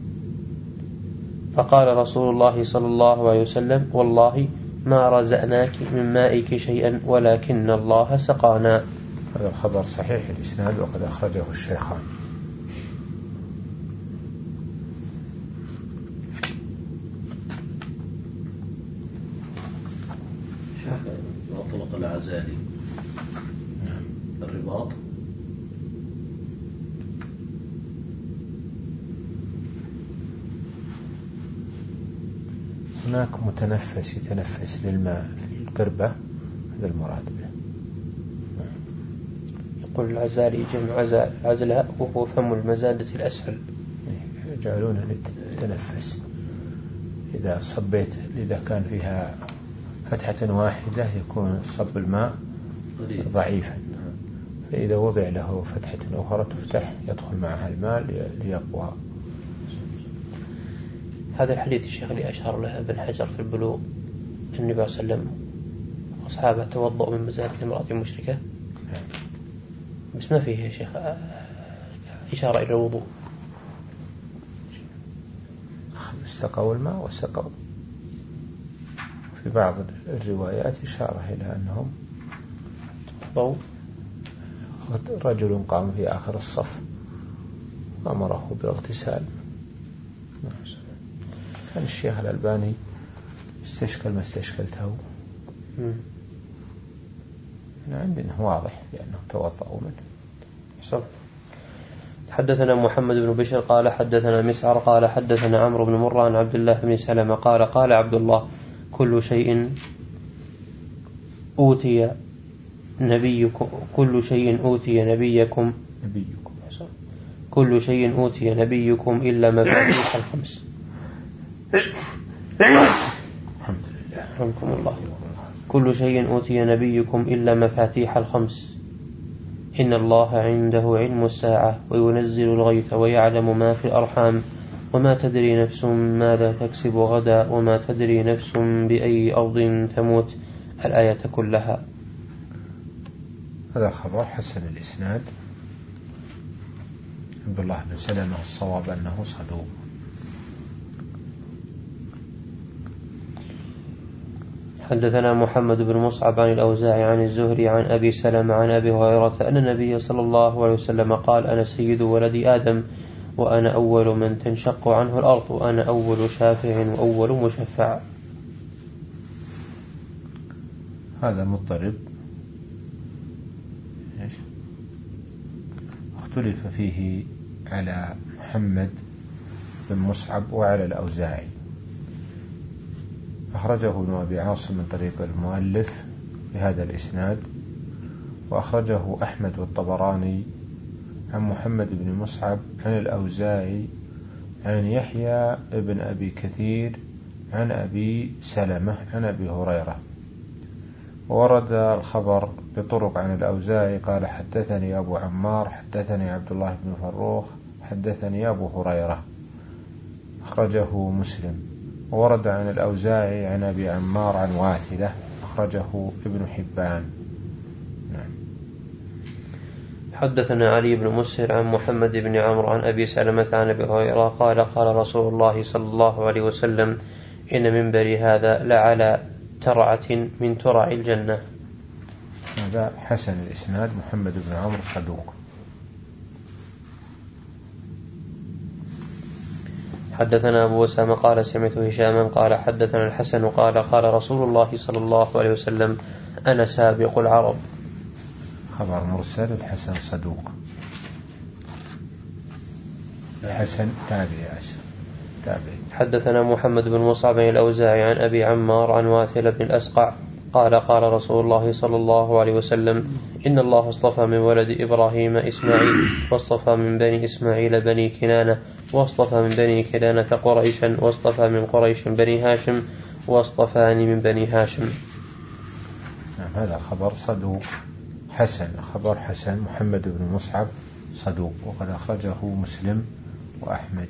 فقال رسول الله صلى الله عليه وسلم والله ما رزقناك من مائك شيئا ولكن الله سقانا. هذا الخبر صحيح الإسناد وقد أخرجه الشيخان. وأطلق العزالي الرباط هناك متنفس يتنفس للماء في القربة، هذا المراد به. يقول العزالي جمع عزال عزلها وهو فم المزادة الأسفل، يجعلونه يتنفس. إذا صبيت إذا كان فيها فتحة واحدة يكون صب الماء ضعيفا، فإذا وضع له فتحة أخرى تفتح يدخل معها الماء ليقوى. هذا الحديث الشيخ اللي أشار له ابن حجر في البلوغ، النبي صلى الله عليه وسلم أصحابه توضأوا من مزادة امرأة مشركة، بس ما فيه يا شيخ إشارة إلى الوضوء. استقوا الماء وسقوا. في بعض الروايات إشارة إلى أنهم ضوء رجل قام في آخر الصف أمره بالاغتسال. كان الشيخ الألباني استشكل ما استشكلته، أنا عندنا واضح لأنه توضأوا منه. صح. حدثنا محمد بن بشر قال حدثنا مسعر قال حدثنا عمرو بن مرة عن عبد الله بن سلمة قال قال عبد الله كل شيء أوتي نبيكم كل شيء أوتي نبيكم نبيكم كل شيء أوتي نبيكم إلا مفاتيح الخمس. الحمد لله. رحمكم الله. كل شيء أوتي نبيكم إلا مفاتيح الخمس. إن الله عنده علم الساعة وينزل الغيث ويعلم ما في الأرحام وما تدري نفس ماذا تكسب غدا وما تدري نفس بأي أرض تموت، الآية كلها. هذا خبر حسن الإسناد. عبد الله بن سلمة الصواب أنه صدوق. حدثنا محمد بن مصعب عن الأوزاعي عن الزهري عن أبي سلمة عن أبي هريرة أن النبي صلى الله عليه وسلم قال أنا سيد ولد آدم وأنا أول من تنشق عنه الأرض وأنا أول شافع وأول مشفع. هذا مضطرب اختلف فيه على محمد بن مصعب وعلى الأوزاعي. أخرجه ابن أبي عاصم من طريق المؤلف بهذا الإسناد، وأخرجه أحمد والطبراني عن محمد بن مصعب عن الأوزاعي عن يحيى ابن أبي كثير عن أبي سلمة عن أبي هريرة. ورد الخبر بطرق عن الأوزاعي قال حدثني أبو عمار حدثني عبد الله بن فروخ حدثني أبو هريرة، أخرجه مسلم. ورد عن الأوزاعي عن أبي عمار عن واثلة، أخرجه ابن حبان. نعم. حدثنا علي بن مسهر عن محمد بن عمرو عن أبي سلمة عن أبي هريرة قال قال رسول الله صلى الله عليه وسلم إن منبري هذا لعلى ترعة من ترع الجنة. هذا حسن الإسناد. محمد بن عمرو صدوق. حدثنا أبو أسامة قال سمعت هشاما قال حدثنا الحسن قال قال رسول الله صلى الله عليه وسلم أنا سابق العرب. خبر مرسل. الحسن صدوق. الحسن تابعي أسف تابعي. حدثنا محمد بن مصعب الأوزاعي عن أبي عمار عن واثل بن الأسقع قال قال رسول الله صلى الله عليه وسلم إن الله اصطفى من ولد إبراهيم إسماعيل واصطفى من بني إسماعيل بني كنانة واصطفى من بني كنانة قريشا واصطفى من قريش بني هاشم واصطفاني من هاشم. هاشم. نعم. هذا خبر صدوق حسن. خبر حسن. محمد بن مصعب صدوق وقد أخرجه مسلم وأحمد.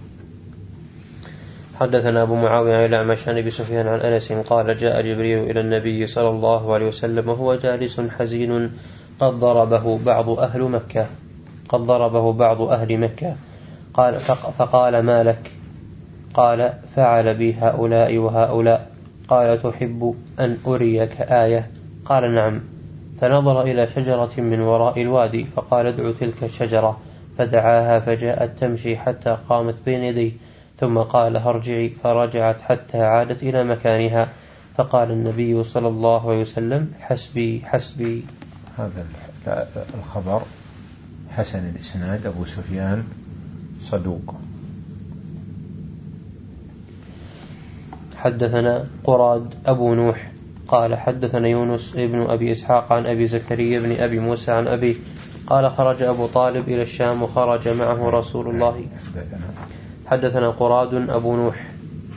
حدثنا أبو معاوية عن الأعمش عن أبي سفيان عن أنس قال جاء جبريل إلى النبي صلى الله عليه وسلم وهو جالس حزين قد ضربه بعض أهل مكة قد ضربه بعض أهل مكة قال فقال ما لك؟ قال فعل بي هؤلاء وهؤلاء. قال تحب أن أريك آية؟ قال نعم. فنظر إلى شجرة من وراء الوادي فقال ادعو تلك الشجرة، فدعاها فجاءت تمشي حتى قامت بين يديه ثم قال ارجعي، فرجعت حتى عادت إلى مكانها. فقال النبي صلى الله عليه وسلم حسبي حسبي. هذا الخبر حسن الإسناد. أبو سفيان صدوق. حدثنا قراد أبو نوح قال حدثنا يونس ابن أبي إسحاق عن أبي زكريا بن أبي موسى عن أبي قال خرج أبو طالب إلى الشام وخرج معه رسول الله. حدثنا قراد أبو نوح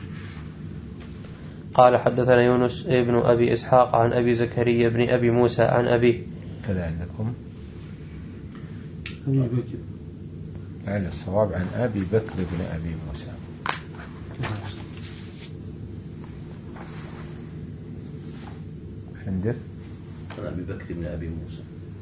قال حدثنا يونس ابن أبي إسحاق عن أبي زكريا بن أبي موسى عن أبيه. كذا عندكم أبي بكر لعل الصواب عن أبي بكر بن أبي موسى. عندك عن أبي بكر بن أبي موسى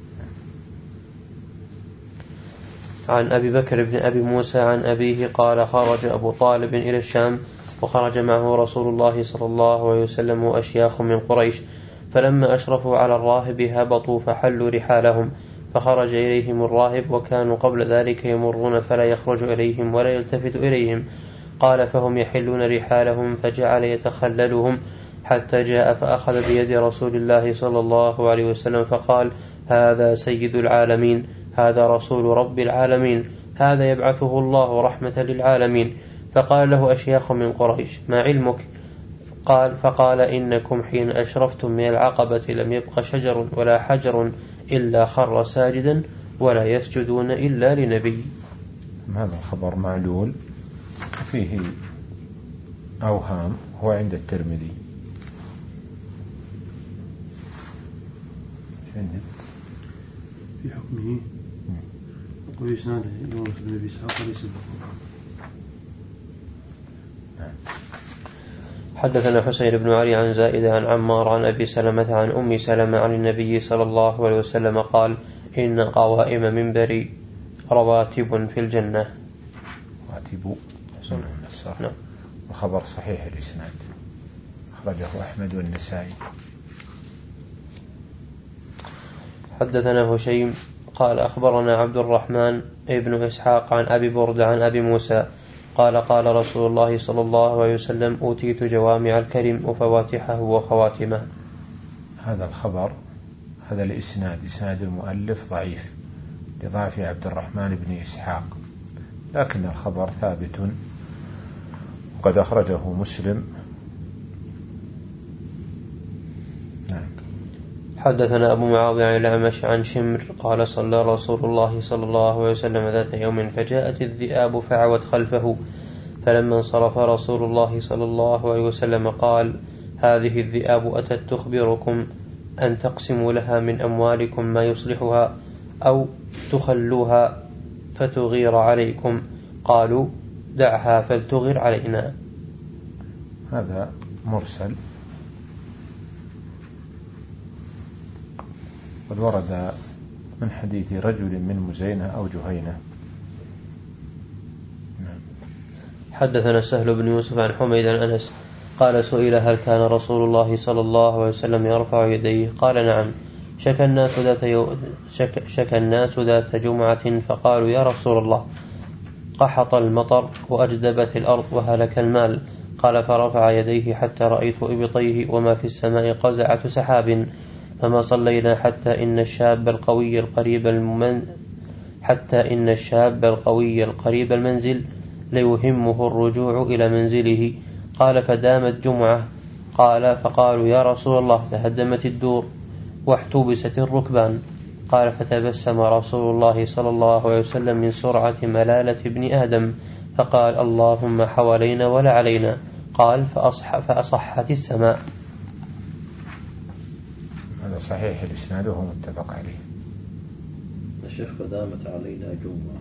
عن أبي بكر بن أبي موسى عن أبيه قال خرج أبو طالب إلى الشام وخرج معه رسول الله صلى الله عليه وسلم وأشياخ من قريش، فلما أشرفوا على الراهب هبطوا فحلوا رحالهم، فخرج إليهم الراهب وكانوا قبل ذلك يمرون فلا يخرج إليهم ولا يلتفت إليهم. قال فهم يحلون رحالهم فجعل يتخللهم حتى جاء فأخذ بيد رسول الله صلى الله عليه وسلم فقال هذا سيد العالمين، هذا رسول رب العالمين، هذا يبعثه الله رحمة للعالمين. فقال له أشياخ من قريش ما علمك؟ قال فقال إنكم حين أشرفتم من العقبة لم يبق شجر ولا حجر إلا خر ساجدا ولا يسجدون إلا لنبي. هذا الخبر معلول فيه أوهام، هو عند الترمذي. في حكمه وقال إسناده يونس بن أبي إسحاق ليس بقى. حدثنا حسين بن علي عن زائدة عن عمار عن أبي سلمة عن أم سلمة عن النبي صلى الله عليه وسلم قال إن قوائم منبري رواتب في الجنة. رواتب سنة النصر. نعم. الخبر صحيح الإسناد، أخرجه أحمد والنسائي. حدثنا هشيم قال أخبرنا عبد الرحمن ابن إسحاق عن أبي برد عن أبي موسى قال قال رسول الله صلى الله عليه وسلم أوتيت جوامع الكلم وفواتحه وخواتمه. هذا الخبر، هذا الإسناد إسناد المؤلف ضعيف لضعف عبد الرحمن بن إسحاق، لكن الخبر ثابت وقد أخرجه مسلم. نعم. حدثنا أبو معاوية عن الأعمش عن شمر قال صلى رسول الله صلى الله عليه وسلم ذات يوم فجاءت الذئاب فعوت خلفه، فلما انصرف رسول الله صلى الله عليه وسلم قال هذه الذئاب أتت تخبركم أن تقسموا لها من أموالكم ما يصلحها أو تخلوها فتغير عليكم. قالوا دعها فلتغير علينا. هذا مرسل، قد ورد من حديث رجل من مزينة أو جهينة. حدثنا سهل بن يوسف عن حميد عن أنس قال سئل هل كان رسول الله صلى الله عليه وسلم يرفع يديه؟ قال نعم. شكى الناس ذات, يو... شك... شك الناس ذات جمعة فقالوا يا رسول الله قحط المطر وأجدبت الأرض وهلك المال. قال فرفع يديه حتى رأيت إبطيه وما في السماء قزعة سحاب، فما صلينا حتى إن الشاب القوي القريب المن... حتى إن الشاب القوي القريب المنزل ليهمه الرجوع إلى منزله. قال فدامت جمعة. قال فقالوا يا رسول الله تهدمت الدور واحتبست الركبان. قال فتبسم رسول الله صلى الله عليه وسلم من سرعة ملالة ابن آدم فقال اللهم حوالينا ولا علينا. قال فأصح فأصحت السماء. هذا صحيح الإسناد وهو متفق عليه. الشيخ فدامت علينا جمعة.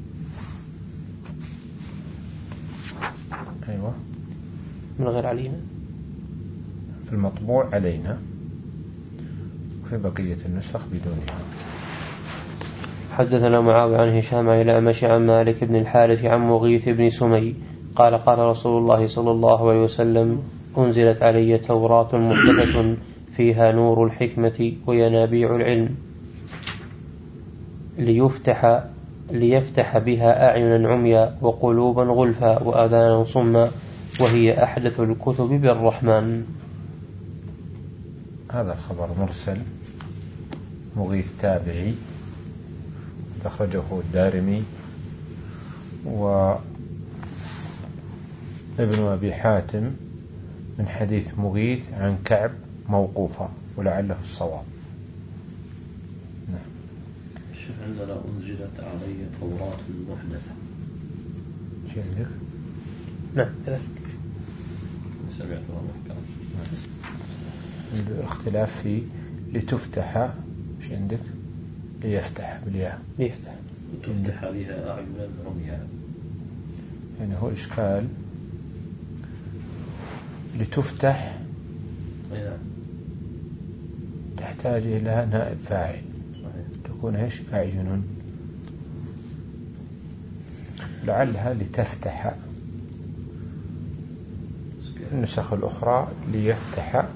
أيوة من غير علينا في المطبوع علينا، وفي بقية النسخ بدونها. حدثنا معاوية عن هشام عن الأعمش عن مالك بن الحارث عن مغيث بن سمي قال قال رسول الله صلى الله عليه وسلم أنزلت علي توراة محدثة فيها نور الحكمة وينابيع العلم ليفتح ليفتح بها أعينا عميا وقلوبا غلفا وآذانا صما وهي أحدث الكتب بالرحمن. هذا الخبر مرسل، مغيث تابعي، أخرجه الدارمي وابن أبي حاتم من حديث مغيث عن كعب موقوفا ولعله الصواب. نعم. الشيخ عندنا أنزلت علي توراة محدثة. شو عندك؟ نعم كذلك. سمعتها محكمة. الاختلاف في لتفتح شو عندك؟ ليفتح بالياء. ليفتح. تفتح بها أعينا عمياء. يعني هو إشكال لتفتح نعم. تحتاج إلى نائب فاعل تكون إيش أعين، لعلها لتفتح. النسخ الأخرى ليفتح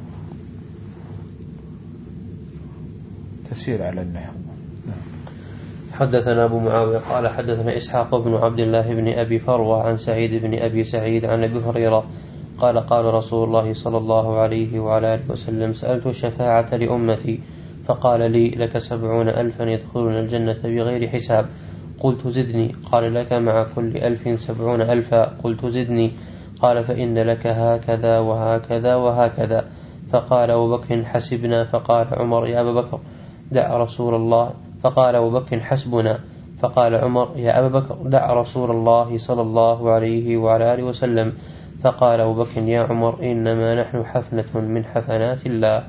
تسير على النحو. حدثنا أبو معاوية قال حدثنا إسحاق بن عبد الله بن أبي فروة عن سعيد بن أبي سعيد عن أبي هريرة قال قال رسول الله صلى الله عليه وعلى آله وسلم سألت الشفاعة لأمتي فقال لي لك سبعون ألفا يدخلون الجنة بغير حساب قلت زدني قال لك مع كل ألف سبعون ألفا قلت زدني قال فإن لك هكذا وهكذا وهكذا فقال أبو بكر حسبنا فقال عمر يا أبا بكر دع رسول الله فقال أبو بكر حسبنا فقال عمر يا أبا بكر دع رسول الله صلى الله عليه وعلى آله وسلم فقال أبو بكر يا عمر إنما نحن حفنة من حفنات الله.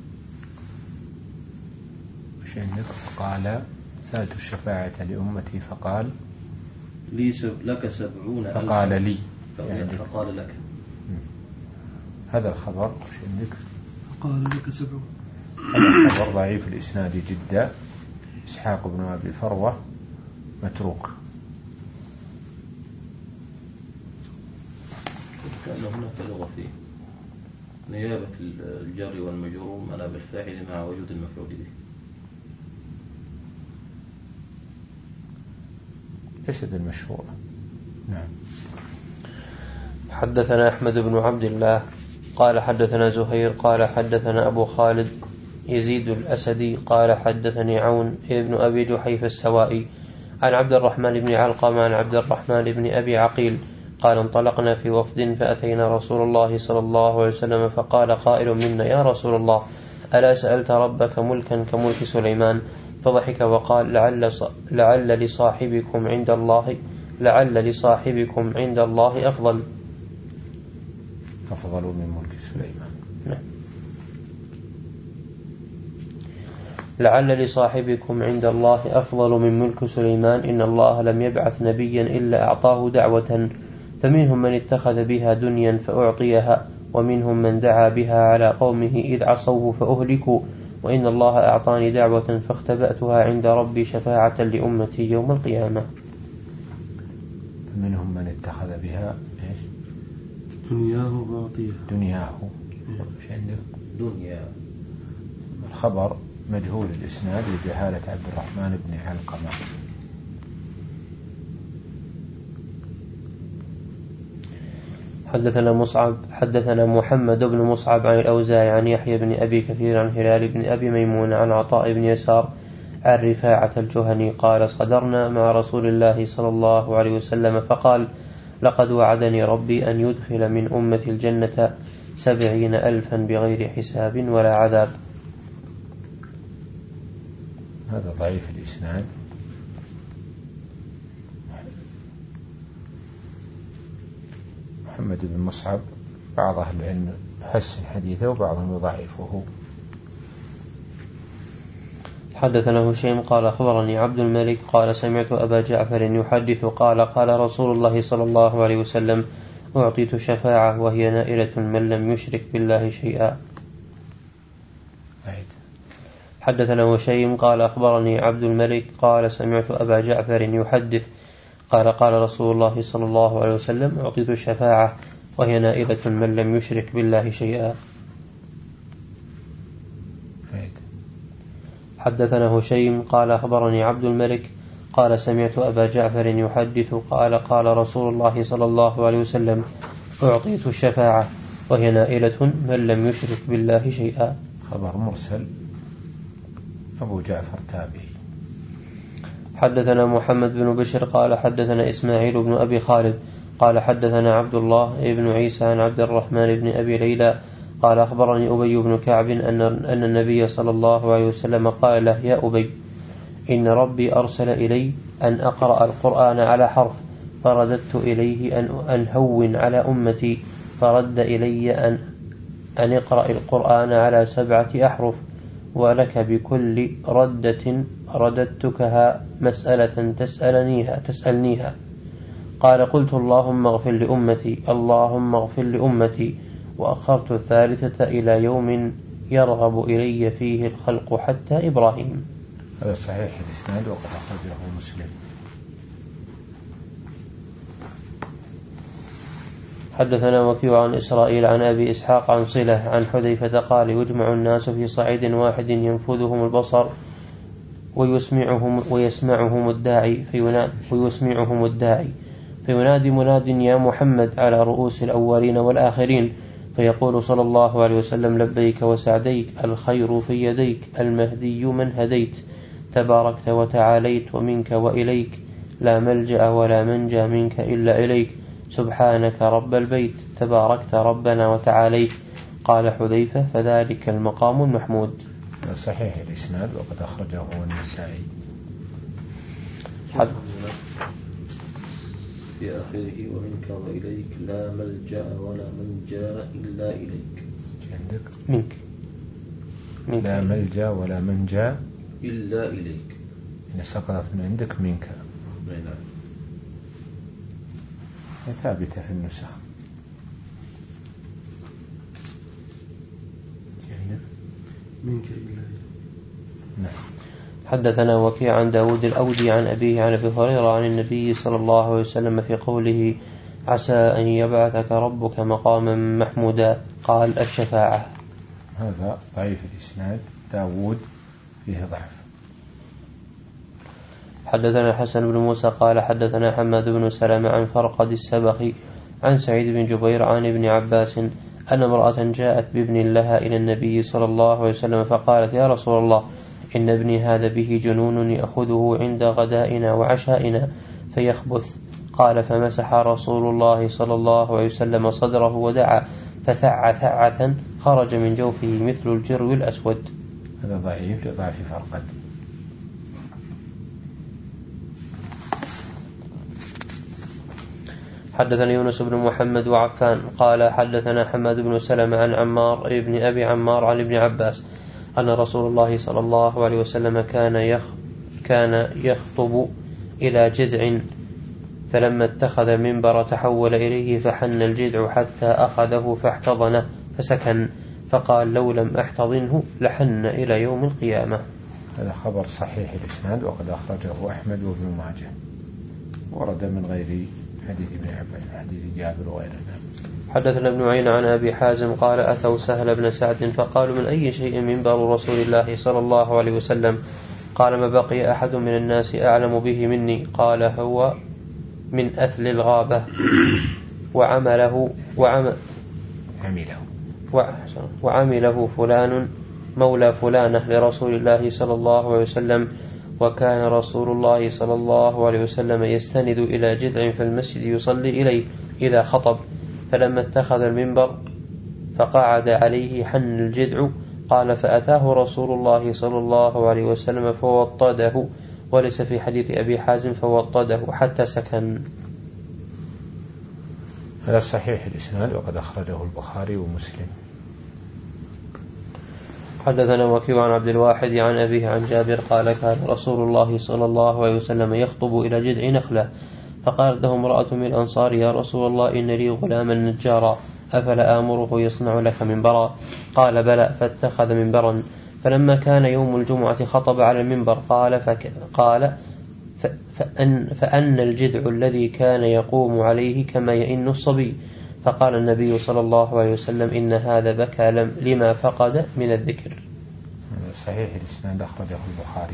وش عندك؟ قال سألت الشفاعة لأمتي فقال لي سب لك سبعون ألف فقال لي يعني فقال لك. هذا الخبر وش عندك؟ فقال لك سبعون. هذا الخبر ضعيف الإسناد جدا. إسحاق بن أبي فروة متروك. كأن هناك لغة فيه نيابة الجار والمجرور مناب الفاعل مع وجود المفعول به. ليست المشهورة. نعم. حدثنا أحمد بن عبد الله قال حدثنا زهير قال حدثنا أبو خالد يزيد الأسدي قال حدثني عون ابن أبي جحيف السوائي عن عبد الرحمن بن علقم عن عبد الرحمن بن أبي عقيل قال انطلقنا في وفد فأتينا رسول الله صلى الله عليه وسلم فقال قائل منا يا رسول الله ألا سألت ربك ملكا كملك سليمان؟ فضحك وقال لعل, لعل لصاحبكم عند الله لعل لصاحبكم عند الله أفضل أفضل من ملك سليمان. نعم. لعل لصاحبكم عند الله أفضل من ملك سليمان إن الله لم يبعث نبيا إلا أعطاه دعوة فمنهم من اتخذ بها دنيا فأعطيها ومنهم من دعا بها على قومه إذ عصوه فأهلكوا وإن الله أعطاني دعوة فاختبأتها عند ربي شفاعة لأمتي يوم القيامة. فمنهم من اتخذ بها إيش؟ دنياه وأعطيها. دنياه وش عندك؟ دنيا. الخبر مجهول الإسناد لجهالة عبد الرحمن بن علقمة. حدثنا مصعب حدثنا محمد بن مصعب عن الأوزاعي عن يحيى بن أبي كثير عن هلال بن أبي ميمون عن عطاء بن يسار عن رفاعة الجهني قال صدرنا مع رسول الله صلى الله عليه وسلم فقال لقد وعدني ربي أن يدخل من أمة الجنة سبعين ألفا بغير حساب ولا عذاب. هذا ضعيف الإسناد. محمد بن مصعب بعض أهل العلم حسن حديثه وبعضهم يضعفه. حدثنا هشيم قال أخبرني عبد الملك قال سمعت أبا جعفر يحدث قال قال رسول الله صلى الله عليه وسلم أعطيت شفاعة وهي نائلة من لم يشرك بالله شيئا. أعيد. حدثنا هشيم قال أخبرني عبد الملك قال سمعت أبا جعفر يحدث قال قال رسول الله صلى الله عليه وسلم أعطيت الشفاعة وهي نائلة من لم يشرك بالله شيئا. حدثنا هشيم قال أخبرني عبد الملك قال سمعت أبا جعفر يحدث قال قال رسول الله صلى الله عليه وسلم أعطيت الشفاعة وهي نائلة من لم يشرك بالله شيئا. خبر مرسل أبو جعفر تابعي. حدثنا محمد بن بشر قال حدثنا إسماعيل بن أبي خالد قال حدثنا عبد الله بن عيسى عن عبد الرحمن بن أبي ليلى قال أخبرني أبي بن كعب أن أن النبي صلى الله عليه وسلم قال له يا أبي إن ربي أرسل إلي أن أقرأ القرآن على حرف فرددت إليه أن أنهون على أمتي فرد إلي أن أن اقرأ القرآن على سبعة أحرف ولك بكل ردة رددتكها مسألة تسألنيها تسألنيها. قال قلت اللهم اغفر لأمتي اللهم اغفر لأمتي وأخرت الثالثة إلى يوم يرغب إلي فيه الخلق حتى إبراهيم. هذا صحيح الإسناد وقد أخرجه مسلم. حدثنا وكيع عن إسرائيل عن أبي إسحاق عن صلة عن حذيفة قال يجمع الناس في صعيد واحد ينفذهم البصر ويسمعهم ويسمعهم الداعي ويسمعهم الداعي فينادي مناد يا محمد على رؤوس الأولين والآخرين فيقول صلى الله عليه وسلم لبيك وسعديك الخير في يديك المهدي من هديت تباركت وتعاليت ومنك وإليك لا ملجأ ولا منجى منك إلا إليك سبحانك رب البيت تباركت ربنا وتعاليت. قال حذيفة فذلك المقام المحمود. صحيح الإسناد وقد أخرجه النسائي. حد في آخره ومنك وإليك لا ملجأ ولا منجا إلا إليك. منك. منك لا ملجأ ولا منجا إلا إليك. إن سقطت من عندك منك. نعم. ثابتة في النسخ. منك إلا نعم. حدثنا وكيع عن داود الأودي عن أبيه عن أبي هريرة عن النبي صلى الله عليه وسلم في قوله عسى أن يبعثك ربك مقاما محمودا قال الشفاعة. هذا ضعيف الإسناد داود فيه ضعف. حدثنا الحسن بن موسى قال حدثنا حماد بن سلمة عن فرقد السبخي عن سعيد بن جبير عن ابن عباس أن امرأة جاءت بابن لها إلى النبي صلى الله عليه وسلم فقالت يا رسول الله إن ابني هذا به جنون يأخذه عند غدائنا وعشائنا فيخبث. قال فمسح رسول الله صلى الله عليه وسلم صدره ودعا فثع ثعة خرج من جوفه مثل الجرو الأسود. هذا ضعيف لضعف فرقد. حدثنا يونس بن محمد وعفان قال حدثنا حماد بن سلمة عن عمار ابن أبي عمار عن ابن عباس أن رسول الله صلى الله عليه وسلم كان يخ كان يخطب إلى جذع فلما اتخذ منبر تحول إليه فحن الجذع حتى أخذه فاحتضنه فسكن فقال لو لم أحتضنه لحن إلى يوم القيامة. هذا خبر صحيح الإسناد وقد أخرجه أحمد وابن ماجه ورد من غير حديث ابن عباس حديث جابر وغيره. حدثنا ابن عين عن أبي حازم قال أتوا سهل بن سعد فقالوا من أي شيء منبر رسول الله صلى الله عليه وسلم قال ما بقي أحد من الناس أعلم به مني قال هو من أثل الغابة وعمله وعم عمله وعمله فلان مولى فلانة لرسول الله صلى الله عليه وسلم وكان رسول الله صلى الله عليه وسلم يستند إلى جذع في المسجد يصلي إليه إذا خطب فلما اتخذ المنبر فقعد عليه حن الجذع قال فأتاه رسول الله صلى الله عليه وسلم فوطده وليس في حديث أبي حازم فوطده حتى سكن. هذا صحيح الإسناد وقد أخرجه البخاري ومسلم. حدثنا وكيع عن عبد الواحد عن أبيه عن جابر قال كان رسول الله صلى الله عليه وسلم يخطب إلى جذع نخلة فقالت له امرأة من الأنصار يا رسول الله إن لي غلاما نجارا أفلا آمره يصنع لك منبرا قال بلى فاتخذ منبرا فلما كان يوم الجمعة خطب على المنبر قال فك قال فأن, فأن الجذع الذي كان يقوم عليه كما يئن الصبي فقال النبي صلى الله عليه وسلم إن هذا بكى لما فقد من الذكر. صحيح الإسناد أخرجه البخاري.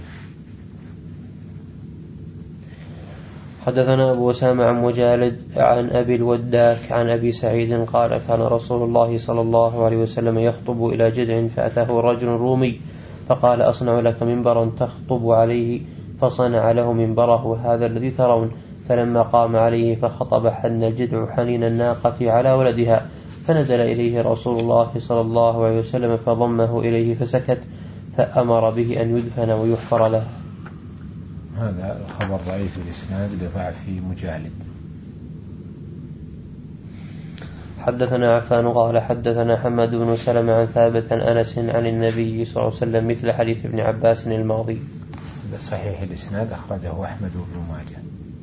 حدثنا أبو أسامة عن مجالد عن أبي الوداك عن أبي سعيد قال كان رسول الله صلى الله عليه وسلم يخطب إلى جذع فأتاه رجل رومي فقال أصنع لك منبرا تخطب عليه فصنع له منبره هذا الذي ترون فلما قام عليه فخطب حن الجذع حنين الناقة على ولدها، فنزل إليه رسول الله صلى الله عليه وسلم فضمه إليه فسكت، فأمر به أن يدفن ويحفر له. هذا الخبر ضعيف الإسناد لضعف مجالد. حدثنا عفان قال حدثنا حماد بن سلمة عن ثابت عن أنس عن النبي صلى الله عليه وسلم مثل حديث ابن عباس الماضي. صحيح الإسناد أخرجه أحمد بن ماجه.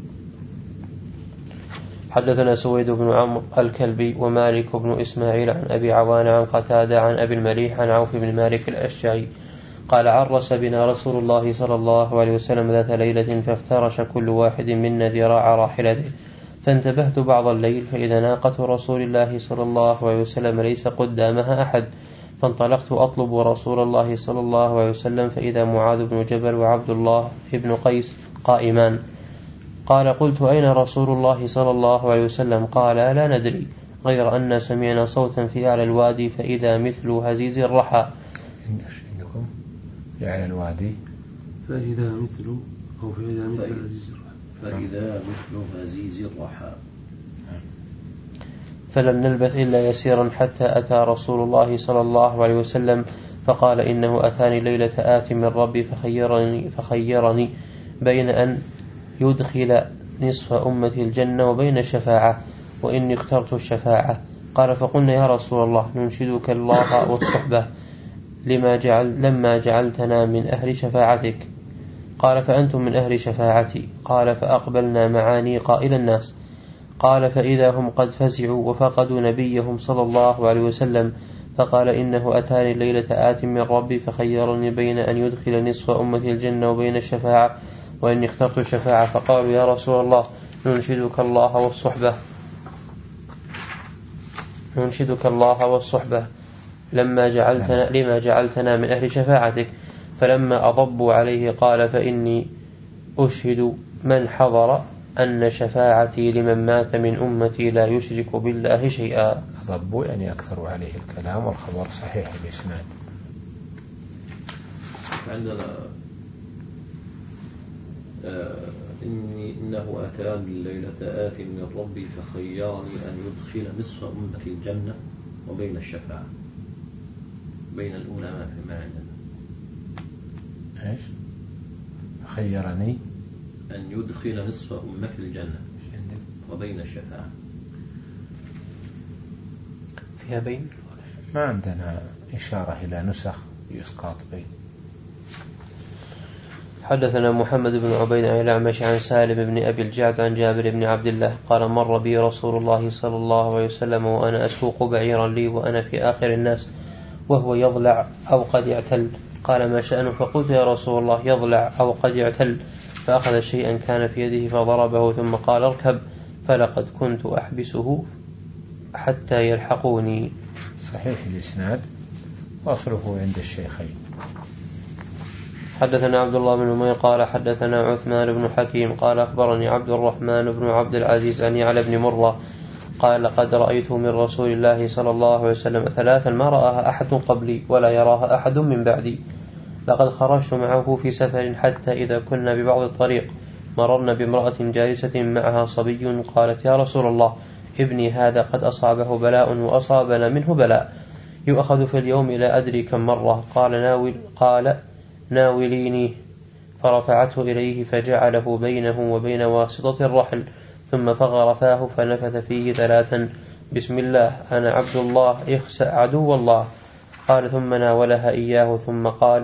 حدثنا سويد بن عمرو الكلبي ومالك بن إسماعيل عن أبي عوان عن قتادة عن أبي المليح عن عوف بن مالك الأشجعي قال عرس بنا رسول الله صلى الله عليه وسلم ذات ليلة فافترش كل واحد منا ذراع راحلته، فانتبهت بعض الليل فإذا ناقة رسول الله صلى الله عليه وسلم ليس قدامها أحد، فانطلقت أطلب رسول الله صلى الله عليه وسلم فإذا معاذ بن جبل وعبد الله بن قيس قائمان. قال قلت أين رسول الله صلى الله عليه وسلم؟ قال لا ندري، غير أن سمعنا صوتا في أعلى الوادي فإذا مثل هزيز الرحى. عندكم في أعلى الوادي فإذا مثل أو فإذا مثل هزيز الرحى فإذا مثل هزيز الرحى. فلم نلبث إلا يسيرا حتى أتى رسول الله صلى الله عليه وسلم فقال إنه أتاني ليلة آت من ربي فخيرني, فخيرني بين أن يدخل نصف أمتي الجنة وبين الشفاعة، وإني اخترت الشفاعة. قال فقلنا يا رسول الله ننشدك الله والصحبة لما جعل لما جعلتنا من أهل شفاعتك. قال فأنتم من أهل شفاعتي. قال فأقبلنا معاني قائل الناس. قال فإذا هم قد فزعوا وفقدوا نبيهم صلى الله عليه وسلم، فقال إنه أتاني ليلة آت من ربي فخيرني بين أن يدخل نصف أمتي الجنة وبين الشفاعة، وإني اخترت الشفاعة. فقالوا يا رسول الله ننشدك الله والصحبة ننشدك الله والصحبة لما جعلتنا لما جعلتنا من أهل شفاعتك. فلما أضبوا عليه قال فإني أشهد من حضر أن شفاعتي لمن مات من أمتي لا يشرك بالله شيئا. أضبوا يعني أكثروا عليه الكلام، والخبر صحيح الإسناد. عندنا آه إني إنه أتاني الليلة آت من ربي فخيرني أن يدخل نصف أمتي الجنة وبين الشفاعة، بين الأولى ما عندنا إيش؟ خيرني أن يدخل نصف أمتي الجنة وبين الشفاعة. فيها بين؟ ما عندنا إشارة إلى نسخ يسقط بين. حدثنا محمد بن عبيد عن الأعمش عن سالم بن أبي الجعد عن جابر بن عبد الله قال مر بي رسول الله صلى الله عليه وسلم وأنا أسوق بعيرا لي وأنا في آخر الناس وهو يضلع أو قد يعتل. قال ما شأنه؟ فقلت يا رسول الله يضلع أو قد يعتل. فأخذ شيئا كان في يده فضربه ثم قال اركب، فلقد كنت أحبسه حتى يلحقوني. صحيح الإسناد وأصله عند الشيخين. حدثنا عبد الله بن أمير قال حدثنا عثمان بن حكيم قال أخبرني عبد الرحمن بن عبد العزيز أن يعلى بن مرة قال لقد رأيت من رسول الله صلى الله عليه وسلم ثلاثا ما رآها أحد قبلي ولا يراها أحد من بعدي. لقد خرجت معه في سفر حتى إذا كنا ببعض الطريق مررنا بامرأة جالسة معها صبي، قالت يا رسول الله ابني هذا قد أصابه بلاء وأصابنا منه بلاء يؤخذ في اليوم إلى أدري كم مرة. قال ناول قال ناوليني، فرفعته إليه فجعله بينه وبين واسطة الرحل ثم فغر فاه فنفث فيه ثلاثا بسم الله أنا عبد الله اخسأ عدو الله. قال ثم ناولها إياه ثم قال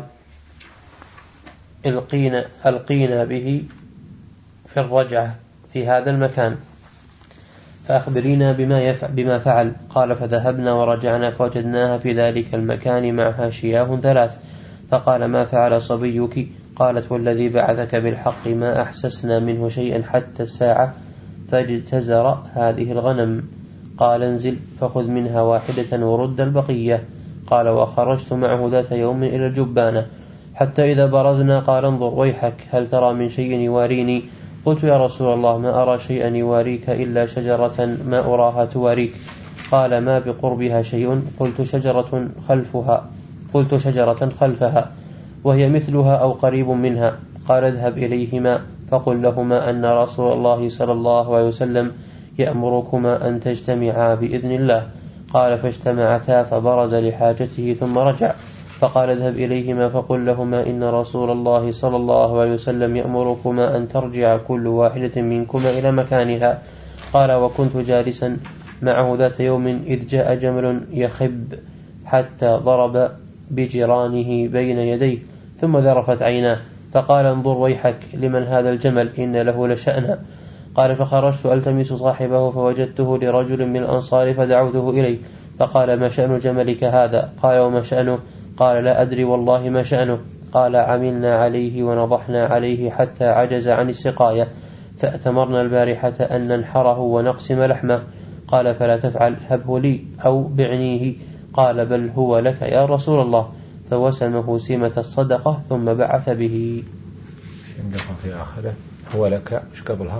القينا, ألقينا به في الرجعة في هذا المكان فأخبرينا بما, بما فعل. قال فذهبنا ورجعنا فوجدناها في ذلك المكان معها شياه ثلاث. فقال ما فعل صبيك؟ قالت والذي بعثك بالحق ما أحسسنا منه شيئا حتى الساعة فاجتزر هذه الغنم. قال انزل فخذ منها واحدة ورد البقية. قال وخرجت معه ذات يوم إلى الجبانة حتى إذا برزنا قال انظر ويحك هل ترى من شيء يواريني؟ قلت يا رسول الله ما أرى شيئا يواريك إلا شجرة ما أراها تواريك. قال ما بقربها شيء؟ قلت شجرة خلفها قلت شجرة خلفها وهي مثلها أو قريب منها. قال اذهب إليهما فقل لهما أن رسول الله صلى الله عليه وسلم يأمركما أن تجتمعا بإذن الله. قال فاجتمعتا فبرز لحاجته ثم رجع. فقال اذهب إليهما فقل لهما إن رسول الله صلى الله عليه وسلم يأمركما أن ترجع كل واحدة منكما إلى مكانها. قال وكنت جالسا معه ذات يوم إذ جاء جمل يخب حتى ضرب بجرانه بين يديه ثم ذرفت عيناه فقال انظر ويحك لمن هذا الجمل إن له لشأنا. قال فخرجت ألتمس صاحبه فوجدته لرجل من الأنصار فدعوته إليه فقال ما شأن جملك هذا؟ قال وما شأنه؟ قال لا أدري والله ما شأنه. قال عملنا عليه ونضحنا عليه حتى عجز عن السقاية فأتمرنا البارحة أن ننحره ونقسم لحمه. قال فلا تفعل هبه لي أو بعنيه. قال بل هو لك يا رسول الله. فوسمه سيمة الصدقة ثم بعث به. عندكم في آخره هو لك مش قبلها؟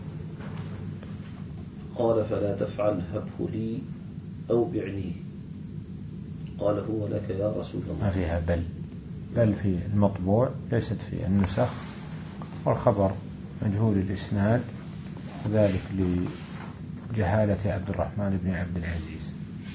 قال فلا تفعل هبه لي أو بعنيه. قال هو لك يا رسول الله. ما فيها بل بل في المطبوع ليست في النسخ والخبر مجهول الإسناد وذلك لجهالة عبد الرحمن بن عبد العزيز.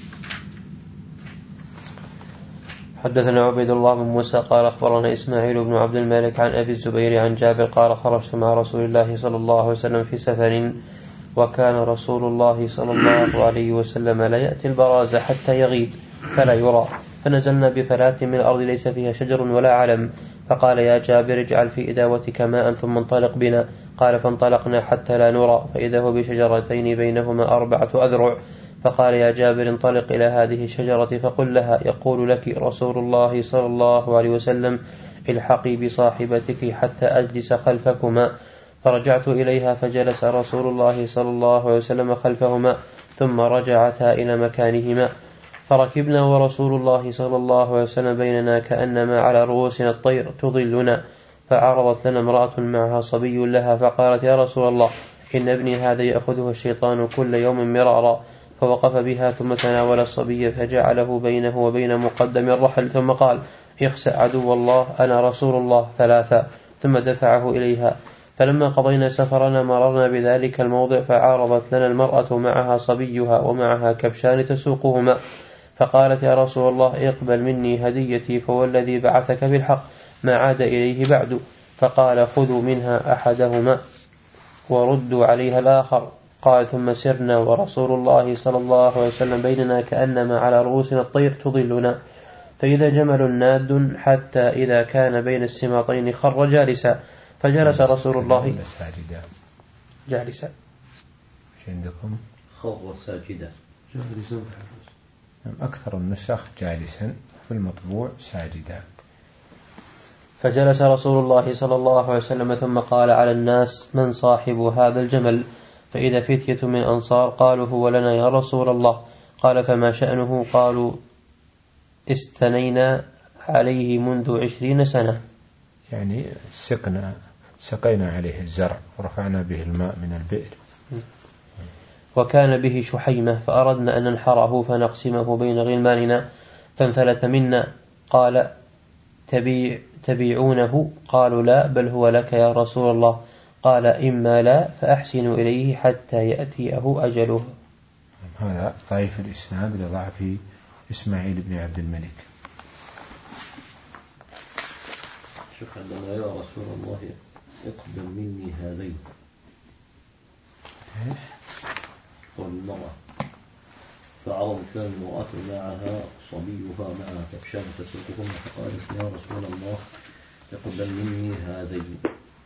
حدثنا عبيد الله بن موسى قال أخبرنا إسماعيل بن عبد الملك عن أبي الزبير عن جابر قال خرجت مع رسول الله صلى الله عليه وسلم في سفر وكان رسول الله صلى الله عليه وسلم لا يأتي البراز حتى يغيب فلا يرى فنزلنا بفلاة من الأرض ليس فيها شجر ولا علم فقال يا جابر اجعل في إداوتك ماء ثم انطلق بنا. قال فانطلقنا حتى لا نرى فإذا هو بشجرتين بينهما أربعة أذرع. فقال يا جابر انطلق إلى هذه الشجرة فقل لها يقول لك رسول الله صلى الله عليه وسلم الحقي بصاحبتك حتى أجلس خلفكما. فرجعت إليها فجلس رسول الله صلى الله عليه وسلم خلفهما ثم رجعتا إلى مكانهما. فركبنا ورسول الله صلى الله عليه وسلم بيننا كأنما على رؤوسنا الطير تضلنا. فعرضت لنا امرأة معها صبي لها فقالت يا رسول الله إن ابني هذا يأخذه الشيطان كل يوم مرارا. فوقف بها ثم تناول الصبي فجعله بينه وبين مقدم الرحل ثم قال اخسأ عدو الله أنا رسول الله ثلاثة ثم دفعه إليها. فلما قضينا سفرنا مررنا بذلك الموضع فعارضت لنا المرأة معها صبيها ومعها كبشان تسوقهما. فقالت يا رسول الله اقبل مني هديتي فوالذي بعثك بالحق ما عاد إليه بعد. فقال خذوا منها أحدهما وردوا عليها الآخر. قال ثم سرنا ورسول الله صلى الله عليه وسلم بيننا كأنما على رؤوسنا الطير تضلنا. فإذا جمل ناد حتى إذا كان بين السماطين خر جالسا. فجلس رسول الله جالسا. ايش عندكم؟ خر ساجدا. أكثر النسخ جالسا في المطبوع ساجدا. فجلس رسول الله صلى الله عليه وسلم ثم قال على الناس من صاحب هذا الجمل؟ فإذا فتية من أنصار قالوا هو لنا يا رسول الله. قال فما شأنه؟ قالوا استنينا عليه منذ عشرين سنة. يعني سقنا سقينا عليه الزرع ورفعنا به الماء من البئر. وكان به شحيمة فأردنا أن ننحره فنقسمه بين غلماننا فانفلت منا. قال تبيع تبيعونه؟ قالوا لا بل هو لك يا رسول الله. قال إما لا فأحسنوا إليه حتى يأتيه أجله. هذا ضعيف الإسناد لضعف إسماعيل بن عبد الملك. شوف عندما يا رسول الله اقبل مني هذين والمرأة فعرضت لنا المرأة معها صبيها معها كبشان تسوقهن فقالت يا رسول الله اقبل مني هذين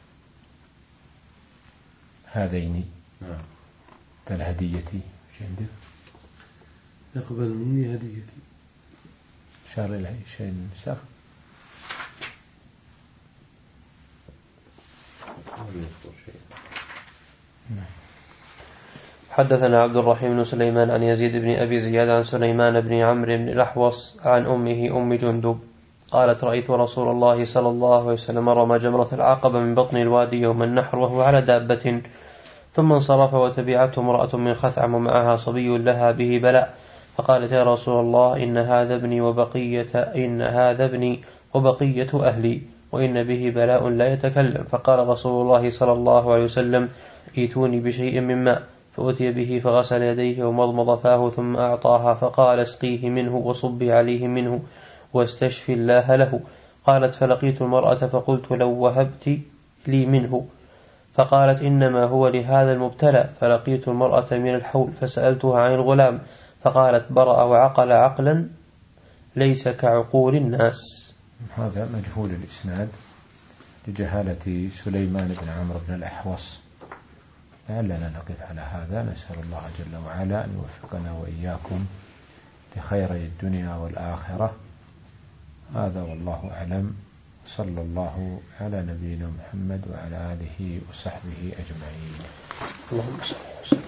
هذين نعم الهديتي ايش عندك؟ اقبل مني هديتي شار إلى شيء نسخ حدثنا عبد الرحيم بن سليمان عن يزيد بن أبي زياد عن سليمان بن عمرو بن الأحوص عن أمه أم جندب قالت رأيت رسول الله صلى الله عليه وسلم رمى جمرة العقبة من بطن الوادي يوم النحر وهو على دابة ثم انصرف وتبعته امرأة من خثعم ومعها صبي لها به بلاء فقالت يا رسول الله إن هذا ابني وبقية إن هذا ابني وبقية أهلي وإن به بلاء لا يتكلم. فقال رسول الله صلى الله عليه وسلم ائتوني بشيء من ماء، فأتي به فغسل يديه ومضمض فاه ثم أعطاها فقال اسقيه منه وصبي عليه منه واستشفي الله له. قالت فلقيت المرأة فقلت لو وهبت لي منه، فقالت إنما هو لهذا المبتلى. فلقيت المرأة من الحول فسألتها عن الغلام فقالت برأ وعقل عقلا ليس كعقول الناس. هذا مجهول الإسناد لجهالة سليمان بن عمرو بن الأحوص. لعلنا نقف على هذا، نسأل الله جل وعلا أن يوفقنا وإياكم لخيري الدنيا والآخرة. هذا والله أعلم، صلى الله على نبينا محمد وعلى آله وصحبه أجمعين. اللهم صل وسلم.